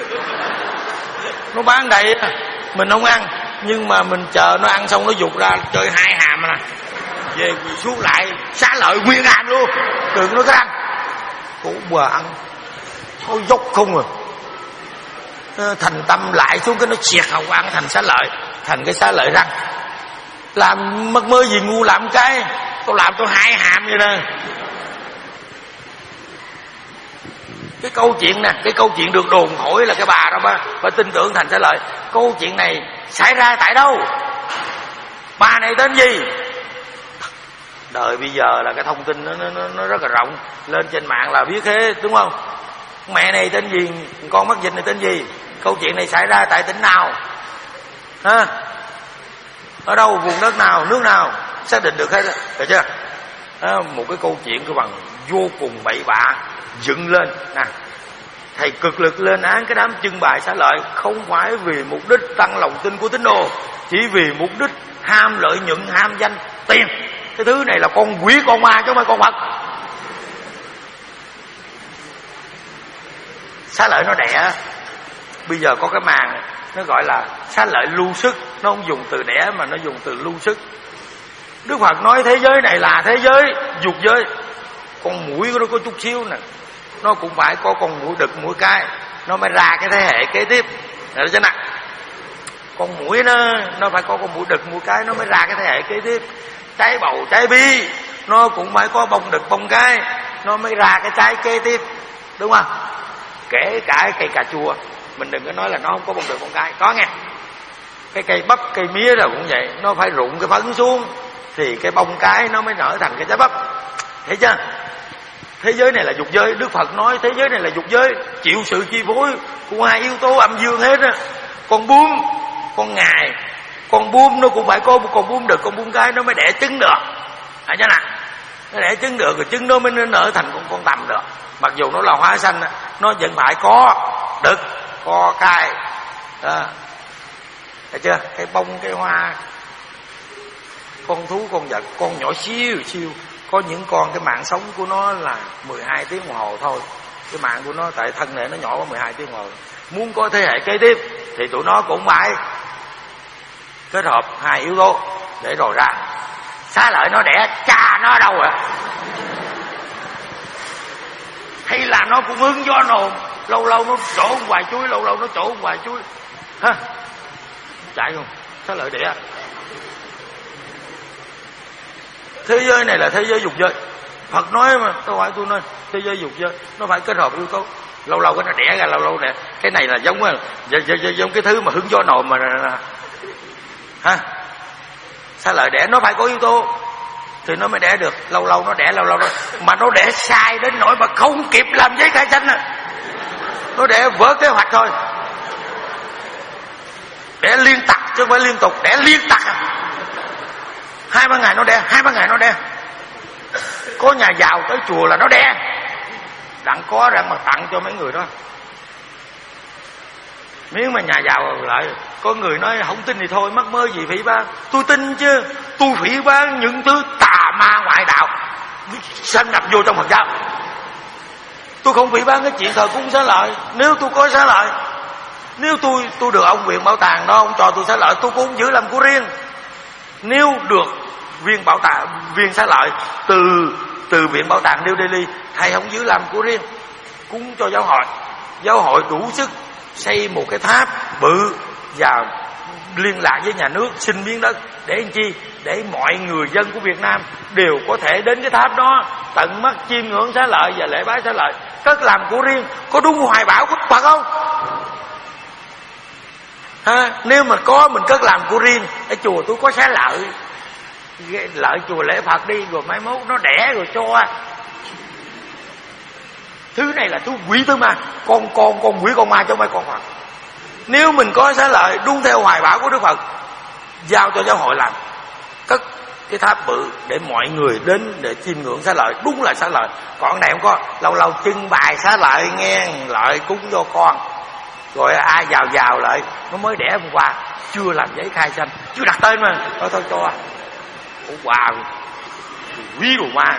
nó bán đầy mình không ăn, nhưng mà mình chờ nó ăn xong nó dục ra chơi hai hàm nè, về quỳ xuống lại xá lợi nguyên hàm luôn. Đừng nói cái răng cổ bờ ăn nó dốc không à. Thành tâm lại xuống cái nó xẹt hào quang thành xá lợi, thành cái xá lợi răng. Làm mắc mơ gì ngu làm cái tôi làm tôi hai hàm vậy nè. Cái câu chuyện nè, cái câu chuyện được đồn thổi là cái bà đó bà, bà tin tưởng thành xá lợi. Câu chuyện này xảy ra tại đâu? Bà này tên gì? Đời bây giờ là cái thông tin nó, nó, nó rất là rộng, lên trên mạng là biết hết, đúng không? Mẹ này tên gì, con mắc dịch này tên gì, câu chuyện này xảy ra tại tỉnh nào, ha? Ở đâu, vùng đất nào, nước nào, xác định được hết, được chưa? À, một cái câu chuyện của bằng vô cùng bậy bạ dựng lên nè. Thầy cực lực lên án cái đám trưng bày xá lợi không phải vì mục đích tăng lòng tin của tín đồ, chỉ vì mục đích ham lợi nhuận, ham danh, tiền. Cái thứ này là con quỷ con ma chứ không phải con Phật. Xá lợi nó đẻ, bây giờ có cái màn nó gọi là xá lợi lưu sức, nó không dùng từ đẻ mà nó dùng từ lưu sức. Đức Phật nói thế giới này là thế giới dục giới. Con mũi của nó có chút xíu nè, nó cũng phải có con mũi đực mũi cái, nó mới ra cái thế hệ kế tiếp, được chưa nè? Con mũi nó nó phải có con mũi đực mũi cái, nó mới ra cái thế hệ kế tiếp. Trái bầu trái bi nó cũng phải có bông đực bông cái, nó mới ra cái trái kế tiếp, đúng không? Kể cả cây cà chua, mình đừng có nói là nó không có bông đực bông cái, có nghe. Cái cây bắp cây mía rồi cũng vậy, nó phải rụng cái phấn xuống thì cái bông cái nó mới nở thành cái trái bắp, thấy chưa? Thế giới này là dục giới. Đức Phật nói thế giới này là dục giới, chịu sự chi phối của hai yếu tố âm dương hết á. Con bướm, con ngài, con bướm nó cũng phải có một con bướm đực, con bướm cái nó mới đẻ trứng được, phải chưa nào? Nó đẻ trứng được rồi trứng nó mới nở thành con con tằm được. Mặc dù nó là hoa xanh, nó vẫn phải có đực, có cái, đó. Thấy chưa? Cái bông, cái hoa, con thú, con vật, con nhỏ xíu xíu, có những con cái mạng sống của nó là mười hai tiếng đồng hồ thôi. Cái mạng của nó tại thân này nó nhỏ có mười hai tiếng đồng hồ. Muốn có thế hệ kế tiếp thì tụi nó cũng phải kết hợp hai yếu tố để rồi ra. Xá lợi nó đẻ cha nó đâu à? Hay là nó cũng hứng gió nồn, lâu lâu nó trổ một vài chuối, lâu lâu nó trổ một vài chuối, ha? Chạy không? Xá lợi đẻ. Thế giới này là thế giới dục giới. Phật nói mà, tôi hỏi tôi nói thế giới dục giới nó phải kết hợp yếu tố. Lâu lâu cái nó đẻ ra, lâu lâu nè. Cái này là giống giống, giống cái thứ mà hứng gió nồm mà, ha? Sao lại đẻ nó phải có yếu tố thì nó mới đẻ được. Lâu lâu nó đẻ, lâu lâu nó mà nó đẻ sai đến nỗi mà không kịp làm giấy khai sinh à. Nó đẻ vỡ kế hoạch thôi, đẻ liên tặc chứ không phải liên tục, đẻ liên tặc à. Hai ba ngày nó đẻ, hai ba ngày nó đẻ. Có nhà giàu tới chùa là nó đẻ, đặng có rằng mà tặng cho mấy người đó. Nếu mà nhà giàu lại có người nói không tin thì thôi, mắc mơ gì phỉ báng. Tôi tin chứ, tôi phỉ báng những thứ tà ma ngoại đạo xâm nhập vô trong Phật giáo. Tôi không phỉ báng cái chuyện thờ cúng xá lợi. Nếu tôi có xá lợi, nếu tôi tôi được ông viện bảo tàng đó, ông cho tôi xá lợi, tôi cũng giữ làm của riêng. Nếu được viên bảo tàng, viên xá lợi từ từ viện bảo tàng New Delhi, thầy không giữ làm của riêng, cúng cho giáo hội. Giáo hội đủ sức xây một cái tháp bự và liên lạc với nhà nước xin miếng đất để làm chi? Để mọi người dân của Việt Nam đều có thể đến cái tháp đó tận mắt chiêm ngưỡng xá lợi và lễ bái xá lợi. Cất làm của riêng có đúng hoài bão của Phật không? Ha, nếu mà có mình cất làm của riêng, ở chùa tôi có xá lợi, lợi chùa lễ Phật đi, rồi mai mốt nó đẻ rồi cho. Thứ này là thứ quỷ thứ ma, con con con quỷ con ma chứ không phải con Phật. Nếu mình có xá lợi đúng theo hoài bão của Đức Phật, giao cho giáo hội làm, cất cái tháp bự để mọi người đến để chiêm ngưỡng xá lợi, đúng là xá lợi. Còn này không có, lâu lâu trưng bày xá lợi nghe lợi cúng cho con, rồi ai vào vào lại nó mới đẻ hôm qua, chưa làm giấy khai sanh, chưa đặt tên mà thôi thôi cho. Ủa wow, quý đồ ma.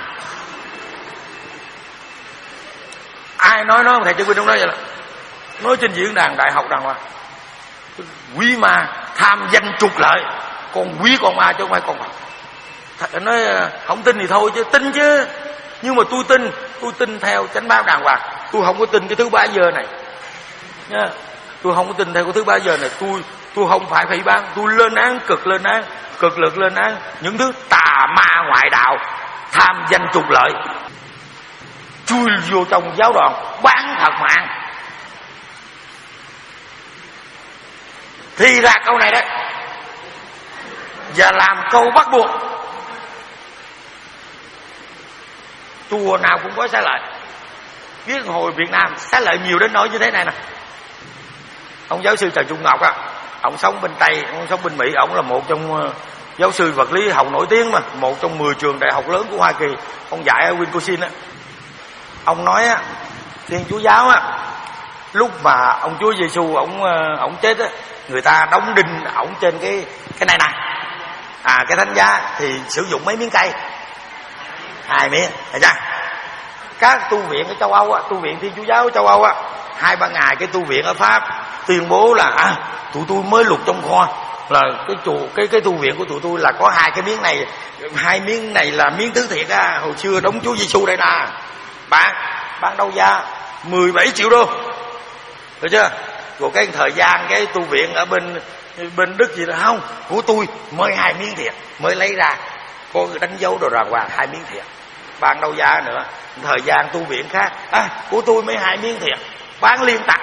Ai nói nói thầy Trương Vinh không nói vậy, là nói trên diễn đàn đại học đàng hoàng. Quý ma tham danh trục lợi, con quý con ma chứ không phải con Phật. Thầy nói không tin thì thôi chứ tin chứ, nhưng mà tôi tin, tôi tin theo chánh pháp đàng hoàng. Tôi không có tin cái thứ ba giờ này nha. Tôi không có tin theo cái thứ ba giờ này. Tôi tôi không phải phỉ bán, tôi lên án, cực lên án, cực lực lên án những thứ tà ma ngoại đạo, tham danh trục lợi, chui vô trong giáo đoàn bán thật mạng. Thì ra câu này đấy, và làm câu bắt buộc. Chùa nào cũng có xá lợi. Biết hồi Việt Nam xá lợi nhiều đến nỗi như thế này nè. Ông giáo sư Trần Trung Ngọc á, ông sống bên Tây, ông sống bên Mỹ, ông là một trong uh, giáo sư vật lý học nổi tiếng mà, một trong mười trường đại học lớn của Hoa Kỳ. Ông dạy ở Wisconsin á. Ông nói á, Thiên Chúa giáo á, lúc mà ông Chúa Giêsu ông uh, ông chết á, người ta đóng đinh ổng trên cái cái này nè, à cái thánh giá thì sử dụng mấy miếng cây, hai miếng, thấy chưa? Các tu viện ở châu Âu á, tu viện Thiên Chúa giáo ở châu Âu á, hai ba ngày cái tu viện ở Pháp tuyên bố là à, tụi tôi mới lục trong kho là cái chùa cái cái tu viện của tụi tôi là có hai cái miếng này, hai miếng này là miếng thứ thiệt á, hồi xưa đóng Chúa Giêsu đây nè, bán bán đâu giá mười bảy triệu đô, được chưa? Rồi cái thời gian cái tu viện ở bên bên Đức gì là không, của tôi mới hai miếng thiệt, mới lấy ra có đánh dấu đồ đàng hoàng, hai miếng thiệt, bán đâu giá nữa. Thời gian tu viện khác à, của tôi mới hai miếng thiệt, bán liên tặc.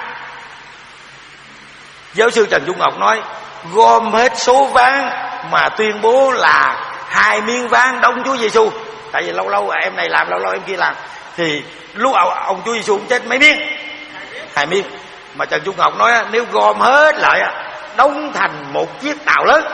Giáo sư Trần Trung Ngọc nói gom hết số ván mà tuyên bố là hai miếng ván đóng Chúa Giêsu, tại vì lâu lâu em này làm, lâu lâu em kia làm, thì lúc ông, ông Chúa Giêsu cũng chết mấy miếng, hai miếng. Mà Trần Trung Ngọc nói nếu gom hết lại đóng thành một chiếc tàu lớn,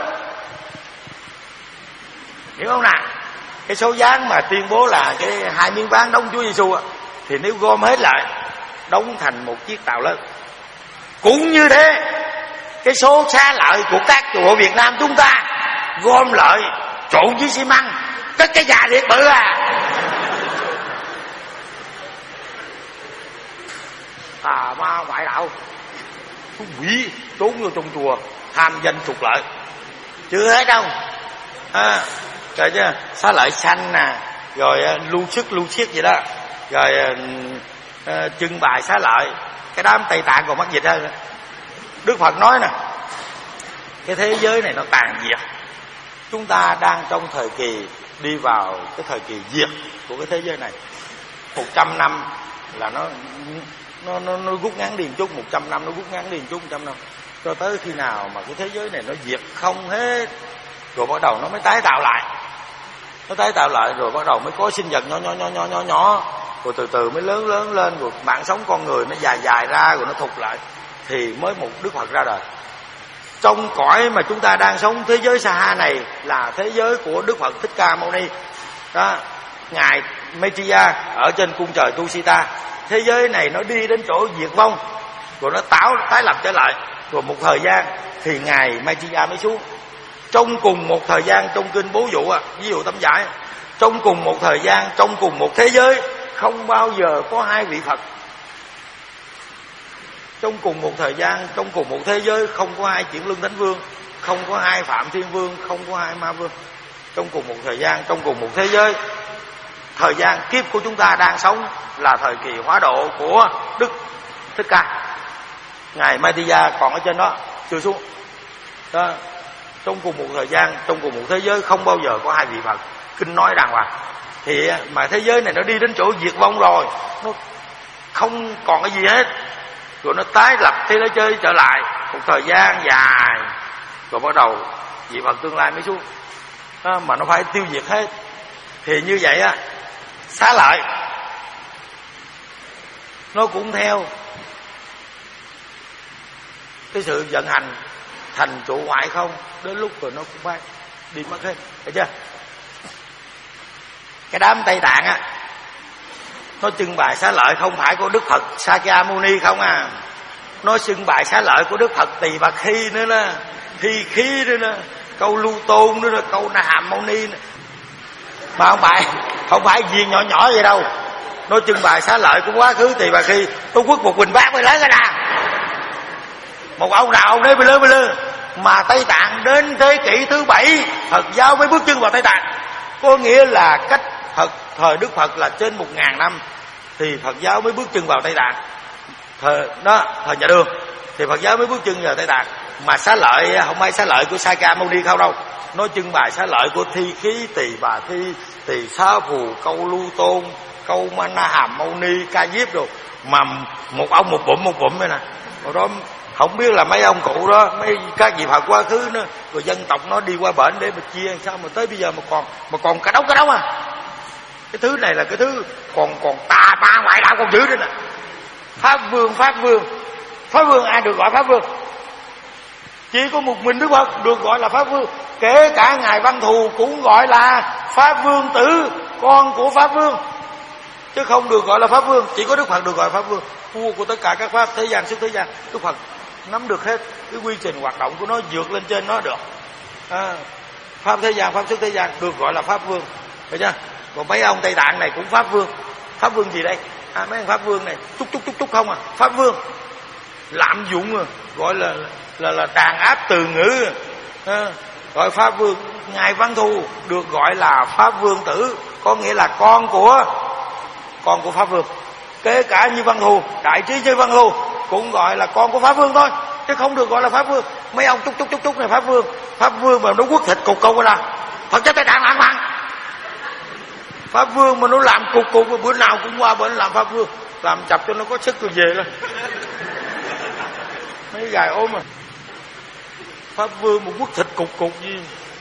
hiểu không nào? Cái số ván mà tuyên bố là cái hai miếng ván đóng Chúa Giêsu thì nếu gom hết lại đóng thành một chiếc tàu lớn. Cũng như thế, cái số xá lợi của các chùa Việt Nam chúng ta gom lại trộn với xi măng cất cái nhà thiệt bự à. À ma ngoại đạo, thú quỷ trốn vô trong chùa tham danh trục lợi, chưa hết đâu à, rồi chứ xá lợi xanh nè, rồi lưu sức lưu siết gì đó, rồi uh, trưng bày xá lợi. Cái đám Tây Tạng còn mắc dịch hơn. Đức Phật nói nè, cái thế giới này nó tàn diệt, chúng ta đang trong thời kỳ đi vào cái thời kỳ diệt của cái thế giới này. Một trăm năm là nó nó nó, nó rút ngắn đi một chút, một trăm năm nó rút ngắn đi một chút, một trăm năm cho tới khi nào mà cái thế giới này nó diệt không hết, rồi bắt đầu nó mới tái tạo lại, nó tái tạo lại rồi bắt đầu mới có sinh vật nhỏ nhỏ nhỏ nhỏ nhỏ nhỏ, rồi từ từ mới lớn lớn lên, rồi mạng sống con người nó dài dài ra, rồi nó thụt lại, thì mới một Đức Phật ra đời. Trong cõi mà chúng ta đang sống, thế giới Sa-ha này là thế giới của Đức Phật Thích Ca Mâu Ni đó, ngài Maitreya ở trên cung trời Tusita. Thế giới này nó đi đến chỗ diệt vong, rồi nó tái tái lập trở lại, rồi một thời gian thì ngài Maitreya mới xuống. Trong cùng một thời gian, trong kinh Bố Vụ, ví dụ Tâm Giải, trong cùng một thời gian, trong cùng một thế giới, không bao giờ có hai vị Phật. Trong cùng một thời gian, trong cùng một thế giới, không có hai Chuyển Luân Thánh Vương, không có hai Phạm Thiên Vương, không có hai Ma Vương. trong cùng một thời gian, trong cùng một thế giới. Thời gian kiếp của chúng ta đang sống là thời kỳ hóa độ của Đức Thích Ca. Ngài Maitreya còn ở trên đó, chưa xuống đó. Trong cùng một thời gian, trong cùng một thế giới không bao giờ có hai vị Phật. Kinh nói đàng hoàng. Thì mà thế giới này nó đi đến chỗ diệt vong rồi, nó không còn cái gì hết, rồi nó tái lập thế giới chơi trở lại một thời gian dài, rồi bắt đầu vị Phật tương lai mới xuống đó, mà nó phải tiêu diệt hết. Thì như vậy á, Xá Lợi nó cũng theo cái sự vận hành thành trụ ngoại không, đến lúc rồi nó cũng phải đi mất hết, thấy chưa? Cái đám Tây Tạng á, nó trưng bày Xá Lợi không phải của Đức Phật Sakyamuni không à, nó trưng bày Xá Lợi của Đức Phật Tỳ Bà Khi nữa đó, Thi Khí nữa đó, Câu Lưu Tôn nữa đó, Câu Na Hàm Mâu Ni nữa. Mà không phải không phải viên nhỏ nhỏ vậy đâu, nó trưng bày Xá Lợi của quá khứ Tỳ Bà Khi. Tôi quất một bình bát mới lớn cái nào, một ông nào ông đấy mới lớn mới lớn. Mà Tây Tạng đến thế kỷ thứ bảy Phật giáo mới bước chân vào Tây Tạng, có nghĩa là cách Phật thời Đức Phật là trên một ngàn năm thì Phật giáo mới bước chân vào Tây Tạng. Thời đó, thời nhà Đường thì Phật giáo mới bước chân vào Tây Tạng. Mà Xá Lợi không phải Xá Lợi của Sakyamuni không đâu, nó trưng bày Xá Lợi của Thi Khí, Tỳ Bà Thi, Tỳ Xá Phù, Câu Lưu Tôn, Câu Na Hàm Mâu Ni, Ca Diếp rồi. Mà một ông một bụm một bụm vậy nè. Rồi đó không biết là mấy ông cụ đó, mấy các vị Phật quá khứ nữa, rồi dân tộc nó đi qua bển để mà chia, sao mà tới bây giờ mà còn mà còn cả đống cả đống à. Cái thứ này là cái thứ còn còn tà ba ngoại đạo còn giữ nữa nè. Pháp Vương, Pháp Vương, Pháp Vương ai được gọi Pháp Vương? Chỉ có một mình Đức Phật được gọi là Pháp Vương. Kể cả ngài Văn Thù cũng gọi là Pháp Vương tử, con của Pháp Vương, chứ không được gọi là Pháp Vương. Chỉ có Đức Phật được gọi là Pháp Vương, vua của tất cả các pháp thế gian xuất thế gian. Đức Phật nắm được hết cái quy trình hoạt động của nó, vượt lên trên nó được à, pháp thế gian, pháp xuất thế gian được gọi là Pháp Vương, thấy chưa? Còn mấy ông Tây Tạng này cũng Pháp Vương. Pháp Vương gì đây? À, mấy ông Pháp Vương này chút chút chút chút không à. Pháp Vương lạm dụng à, gọi là là là đàn áp từ ngữ à, gọi Pháp Vương. Ngài Văn Thù được gọi là Pháp Vương tử, có nghĩa là con của con của Pháp Vương. Kể cả như Văn Thù, đại trí như Văn Thù cũng gọi là con của Pháp Vương thôi, chứ không được gọi là Pháp Vương. Mấy ông chút chút chút chút này Pháp Vương, Pháp Vương mà nó quất thịt cục cục là Phật giáo Tây Tạng lãng mạn. Pháp Vương mà nó làm cục cục, bữa nào cũng qua bển làm Pháp Vương, làm chập cho nó có sức rồi về đó. Mấy gài ôm à. Pháp Vương một quất thịt cục cục gì,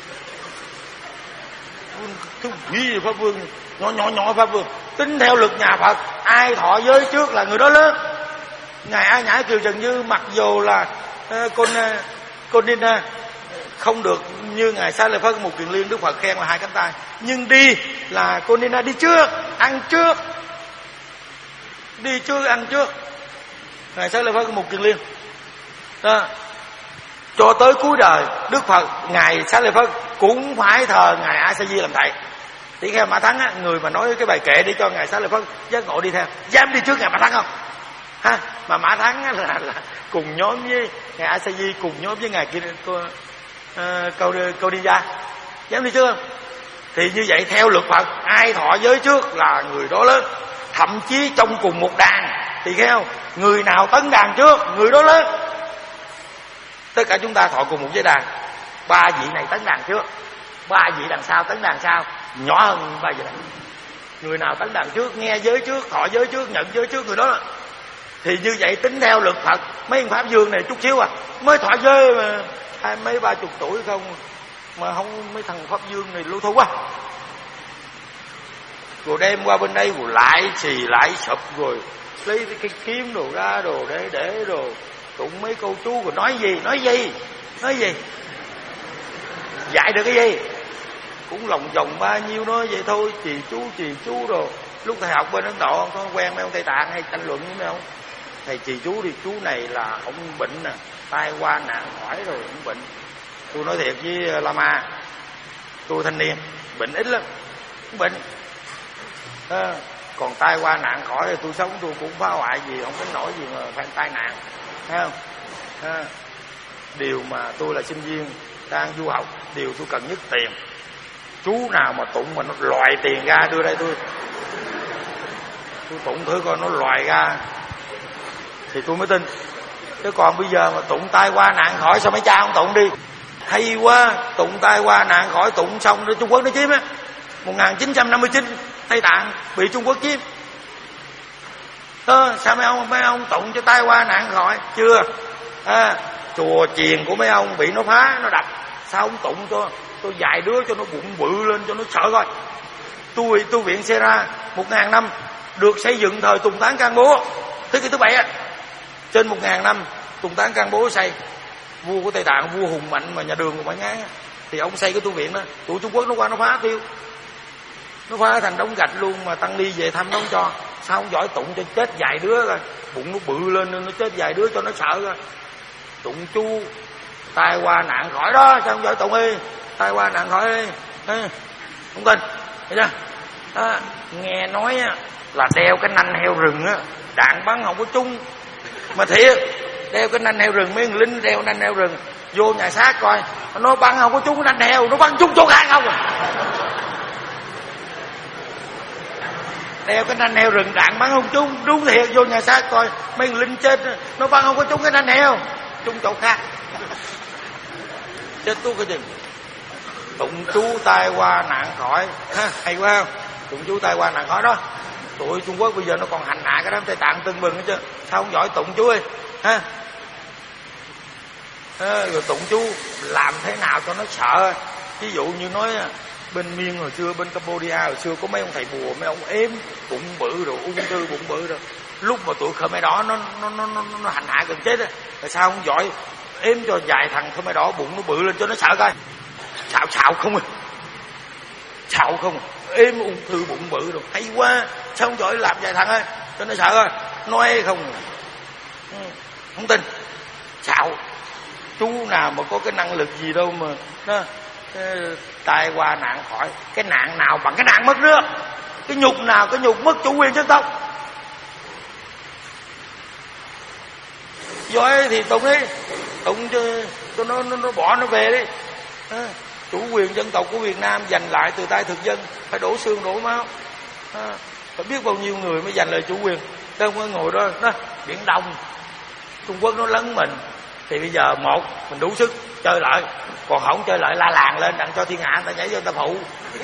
thứ quỷ gì Pháp Vương, nhỏ nhỏ nhỏ Pháp Vương. Tính theo luật nhà Phật, ai thọ giới trước là người đó lớn. Ngài A Nhã Kiều Trần Như mặc dù là uh, con uh, con đi uh, không được như ngài Xá Lợi Phất Một Kiền Liên, Đức Phật khen là hai cánh tay, nhưng đi là con đi uh, đi trước, ăn trước, đi trước ăn trước. Ngài Xá Lợi Phất Một Kiền Liên đó, cho tới cuối đời Đức Phật, ngài Xá Lợi Phất cũng phải thờ ngài A Sa Di làm thầy. Tỷ Kheo Mã Thắng á, người mà nói cái bài kệ để cho ngài Xá Lợi Phất giác ngộ đi theo, dám đi trước ngài Mã Thắng không? Ha, mà Mã Thắng á, là, là cùng nhóm với ngài A Sa Di, cùng nhóm với ngài kia cô, uh, câu câu đi ra, dám đi trước không? Thì như vậy theo luật Phật, ai thọ giới trước là người đó lớn. Thậm chí trong cùng một đàn Tỳ Kheo, người nào tấn đàn trước người đó lớn. Tất cả chúng ta thọ cùng một giới đàn, ba vị này tấn đàn trước, ba vị đằng sau tấn đàn sau, nhỏ hơn ba vị này. Người nào tấn đàn trước, nghe giới trước, thọ giới trước, nhận giới trước, người đó là. Thì như vậy tính theo luật Phật, mấy Pháp Vương này chút xíu à, mới thọ giới mà hai mấy ba chục tuổi không, mà không mấy thằng Pháp Vương này lưu thu quá. Rồi đem qua bên đây rồi lại xì lại sụp, rồi lấy cái kiếm đồ ra đồ để để đồ tụng mấy câu chú, rồi nói gì nói gì nói gì dạy được cái gì cũng lòng vòng bao nhiêu nói vậy thôi, trì chú trì chú đồ. Lúc thầy học bên Ấn Độ có quen mấy ông Tây Tạng hay tranh luận với mấy ông, thầy trì chú thì chú này là ông bệnh nè, tai qua nạn khỏi rồi ông bệnh. Tôi nói thiệt với Lama, tôi thanh niên bệnh ít lắm, ông bệnh à, còn tai qua nạn khỏi thì tôi sống tôi cũng phá hoại gì không có nổi gì mà phải tai nạn, thấy không? À, điều mà tôi là sinh viên đang du học, điều tôi cần nhất tiền, Chú nào mà tụng mà nó loài tiền ra đưa đây tôi tôi tụng thử coi nó loài ra thì tôi mới tin. Chứ còn bây giờ mà tụng tai qua nạn khỏi sao mấy cha không tụng đi? Hay quá, tụng tai qua nạn khỏi, tụng xong rồi Trung Quốc nó chiếm á. một nghìn chín trăm năm mươi chín Tây Tạng bị Trung Quốc chiếm. Ờ, sao mấy ông mấy ông tụng cho tai qua nạn khỏi chưa? À, chùa chiền của mấy ông bị nó phá nó đập, sao không tụng cho tôi vài đứa cho nó bụng bự lên cho nó sợ coi. Tôi tu viện Sera một ngàn năm được xây dựng thời Tùng Tán Can Bố thế kỷ thứ bảy á, trên một ngàn năm Tùng Tán Can Bố xây, vua của Tây Tạng, vua hùng mạnh mà nhà Đường của Mã Ngán thì ông xây cái tu viện đó. Tụi Trung Quốc nó qua nó phá tiêu, nó phá thành đống gạch luôn, mà tăng ni về thăm nó không cho. Sao không giỏi tụng cho chết vài đứa coi, bụng nó bự lên nên nó chết vài đứa cho nó sợ coi. Tụng chú tai qua nạn khỏi đó, sao không giỏi tụng đi, tai qua nạn khỏi đi. À, không tin, thấy chưa? À, nghe nói á, là đeo cái nanh heo rừng á, đạn bắn không có trúng. Mà thiệt, đeo cái nanh heo rừng, mấy người lính đeo nanh heo rừng vô nhà xác coi, nó bắn không có trúng cái nanh heo, nó bắn trúng chỗ khác không à. Đeo cái nanh heo rừng đạn bắn không trúng, đúng thiệt, vô nhà xác coi mấy người lính chết, nó bắn không có trúng cái nanh heo, trúng chỗ khác. Chết tôi cái gì. Tụng chú tai qua nạn khỏi ha, hay quá không? Tụng chú tai qua nạn khỏi đó. Tụi Trung Quốc bây giờ nó còn hành hạ cái đám Tây Tạng tưng bừng hết chứ, sao không giỏi tụng chú ơi ha. À, rồi tụng chú làm thế nào cho nó sợ. Ví dụ như nói bên Miên hồi xưa, bên Cambodia hồi xưa có mấy ông thầy bùa, mấy ông ếm bụng bự rồi, ung thư bụng bự rồi, lúc mà tụi Khmer Đỏ nó nó nó nó, nó hành hạ gần chết á, tại sao không giỏi ếm cho vài thằng Khmer Đỏ bụng nó bự lên cho nó sợ coi. Xạo xạo không à, xạo không à, êm ung thư bụng bự rồi, hay quá, sao không giỏi làm vài thằng á cho nó sợ coi. Nói không à. Ừ, không tin. Xạo chú nào mà có cái năng lực gì đâu mà nó tai qua nạn khỏi. Cái nạn nào bằng cái nạn mất nước, cái nhục nào cái nhục mất chủ quyền dân tộc. Giỏi thì tụng đi, tụng cho, cho nó, nó nó bỏ nó về đi. À, chủ quyền dân tộc của Việt Nam giành lại từ tay thực dân, phải đổ xương đổ máu. À, phải biết bao nhiêu người mới giành lại chủ quyền. Chứ không có ngồi đó, đó Biển Đông Trung Quốc nó lấn mình thì bây giờ một mình đủ sức chơi lại, còn không chơi lại la làng lên đặng cho thiên hạ người ta nhảy vô người ta phụ.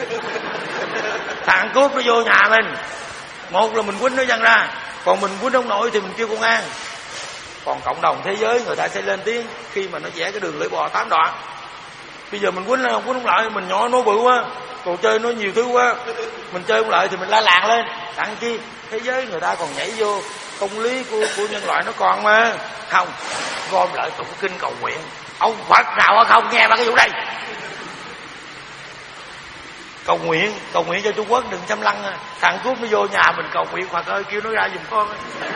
Thằng cướp nó vô nhà mình, một là mình quýnh nó văng ra, còn mình quýnh ông nội thì mình kêu công an. Còn cộng đồng thế giới người ta sẽ lên tiếng khi mà nó vẽ cái đường lưỡi bò tám đoạn. Bây giờ mình quýnh lên không quýnh không lại, mình nhỏ nó bự quá, đồ chơi nó nhiều thứ quá, mình chơi không lại thì mình la làng lên đặng chi. Thế giới người ta còn nhảy vô, công lý của, của nhân loại nó còn mà. Không, gom lại tụng kinh cầu nguyện. Ông Phật nào không nghe ba cái vụ đây. Cầu nguyện, cầu nguyện cho Trung Quốc đừng xâm lăng. Thằng cướp nó vô nhà mình cầu nguyện, Phật ơi kêu nó ra giùm con.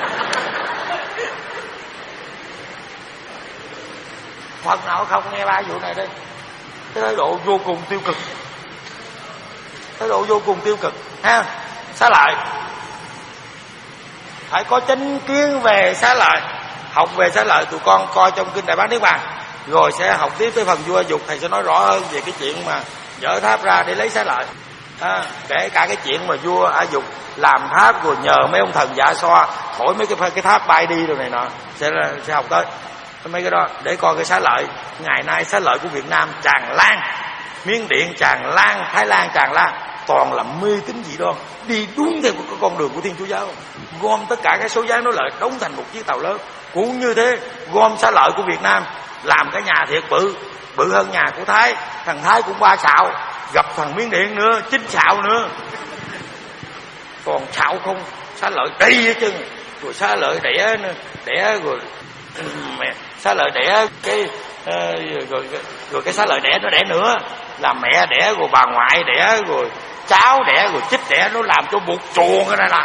Phật nào không nghe ba vụ này đây. Cái thái độ vô cùng tiêu cực, thái độ vô cùng tiêu cực ha. Xá lợi phải có chánh kiến về xá lợi. Học về xá lợi tụi con coi trong kinh Đại Bát Niết Bàn, rồi sẽ học tiếp tới phần vua A Dục. Thầy sẽ nói rõ hơn về cái chuyện mà dỡ tháp ra để lấy xá lợi, à, kể cả cái chuyện mà vua A Dục làm tháp rồi nhờ mấy ông thần Dạ Xoa thổi mấy cái cái tháp bay đi rồi này nọ, sẽ sẽ học tới mấy cái đó để coi cái xá lợi. Ngày nay xá lợi của Việt Nam tràn lan, Miến Điện tràn lan, Thái Lan tràn lan, toàn là mê tín dị đoan, đi đúng theo cái con đường của Thiên Chúa giáo, gom tất cả cái số giá nói lợi đóng thành một chiếc tàu lớn. Cũng như thế, gom xá lợi của Việt Nam làm cái nhà thiệt bự, bự hơn nhà của Thái. Thằng Thái cũng ba xạo, gặp thằng Miến Điện nữa chín xạo nữa, còn xạo không xá lợi đầy hết trơn. Rồi xá lợi đẻ đẻ rồi mẹ xá lợi đẻ cái uh, rồi, rồi cái xá lợi đẻ nó đẻ nữa, là mẹ đẻ rồi bà ngoại đẻ rồi cháu đẻ rồi chích đẻ, nó làm cho buộc chuồng cái này là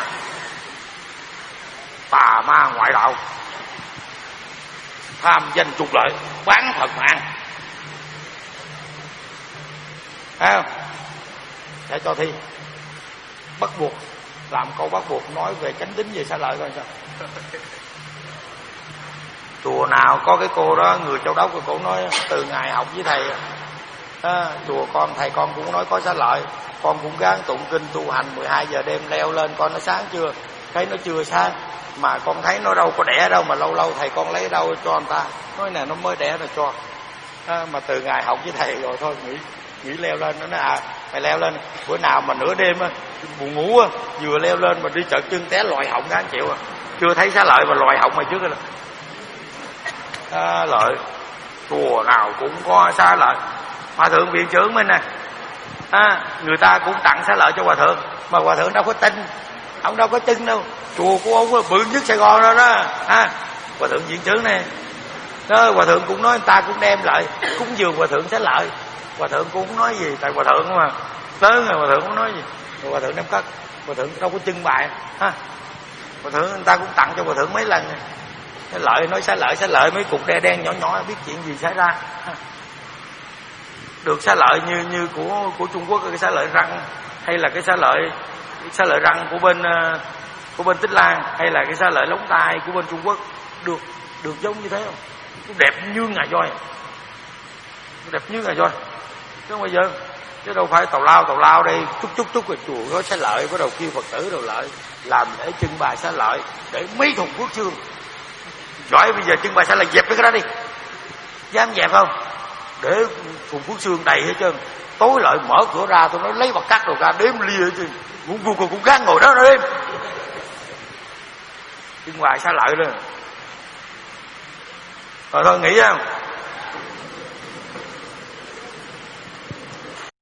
tà ma ngoại đạo, tham danh trục lợi, bán Phật mạng. Thấy không? Để cho thi bắt buộc làm câu bắt buộc nói về chánh tín về xá lợi coi sao. Chùa nào có cái cô đó, người Châu Đốc, cô nói từ ngày học với thầy À, chùa con thầy con cũng nói có xá lợi, con cũng gắng tụng kinh tu hành mười hai giờ đêm leo lên coi nó sáng chưa, thấy nó chưa sáng, mà con thấy nó đâu có đẻ đâu, mà lâu lâu thầy con lấy đâu cho người ta, nói nè nó mới đẻ rồi cho. À, mà từ ngày học với thầy rồi thôi nghĩ nghĩ leo lên, nó nói à mày leo lên, bữa nào mà nửa đêm á buồn ngủ á, vừa leo lên mà đi chợt chân té lòi họng cả chịu à, chưa thấy xá lợi mà lòi họng mày trước rồi. Xá lợi chùa nào cũng có xá lợi. Hòa thượng viện trưởng mình nè, à, người ta cũng tặng xá lợi cho hòa thượng, mà hòa thượng đâu có tin, ông đâu có tin đâu. Chùa của ông bự nhất Sài Gòn rồi đó, à, hòa thượng viện trưởng này đó, hòa thượng cũng nói người ta cũng đem lại cúng dường hòa thượng xá lợi, hòa thượng cũng không nói gì, tại hòa thượng mà lớn rồi hòa thượng cũng nói gì, rồi hòa thượng đem cất, hòa thượng đâu có trưng bày, ha, hòa thượng người ta cũng tặng cho hòa thượng mấy lần. Xá lợi nói xá lợi xá lợi mấy cục đen đen nhỏ nhỏ biết chuyện gì xảy ra, ha. Được xá lợi như như của của Trung Quốc cái xá lợi răng, hay là cái xá lợi xá lợi răng của bên của bên Tích Lan, hay là cái xá lợi lóng tai của bên Trung Quốc, được được giống như thế không? Cũng đẹp như ngà voi, đẹp như ngà voi, chứ không bao giờ, chứ đâu phải tào lao tào lao đây chút chút chút rồi chùa có xá lợi bắt đầu kêu Phật tử đồ lợi làm để trưng bày xá lợi để mấy thùng phước chương. Giỏi bây giờ trưng bày xá lợi dẹp cái đó đi, dám dẹp không? Để thùng phước xương đầy hết trơn, tối lại mở cửa ra tôi nói lấy bạc cắt rồi ra đếm lia chứ, cũng cũng cũng, cũng gán ngồi đó nó đếm trưng bày xá lợi rồi. Rồi thôi nghĩ không,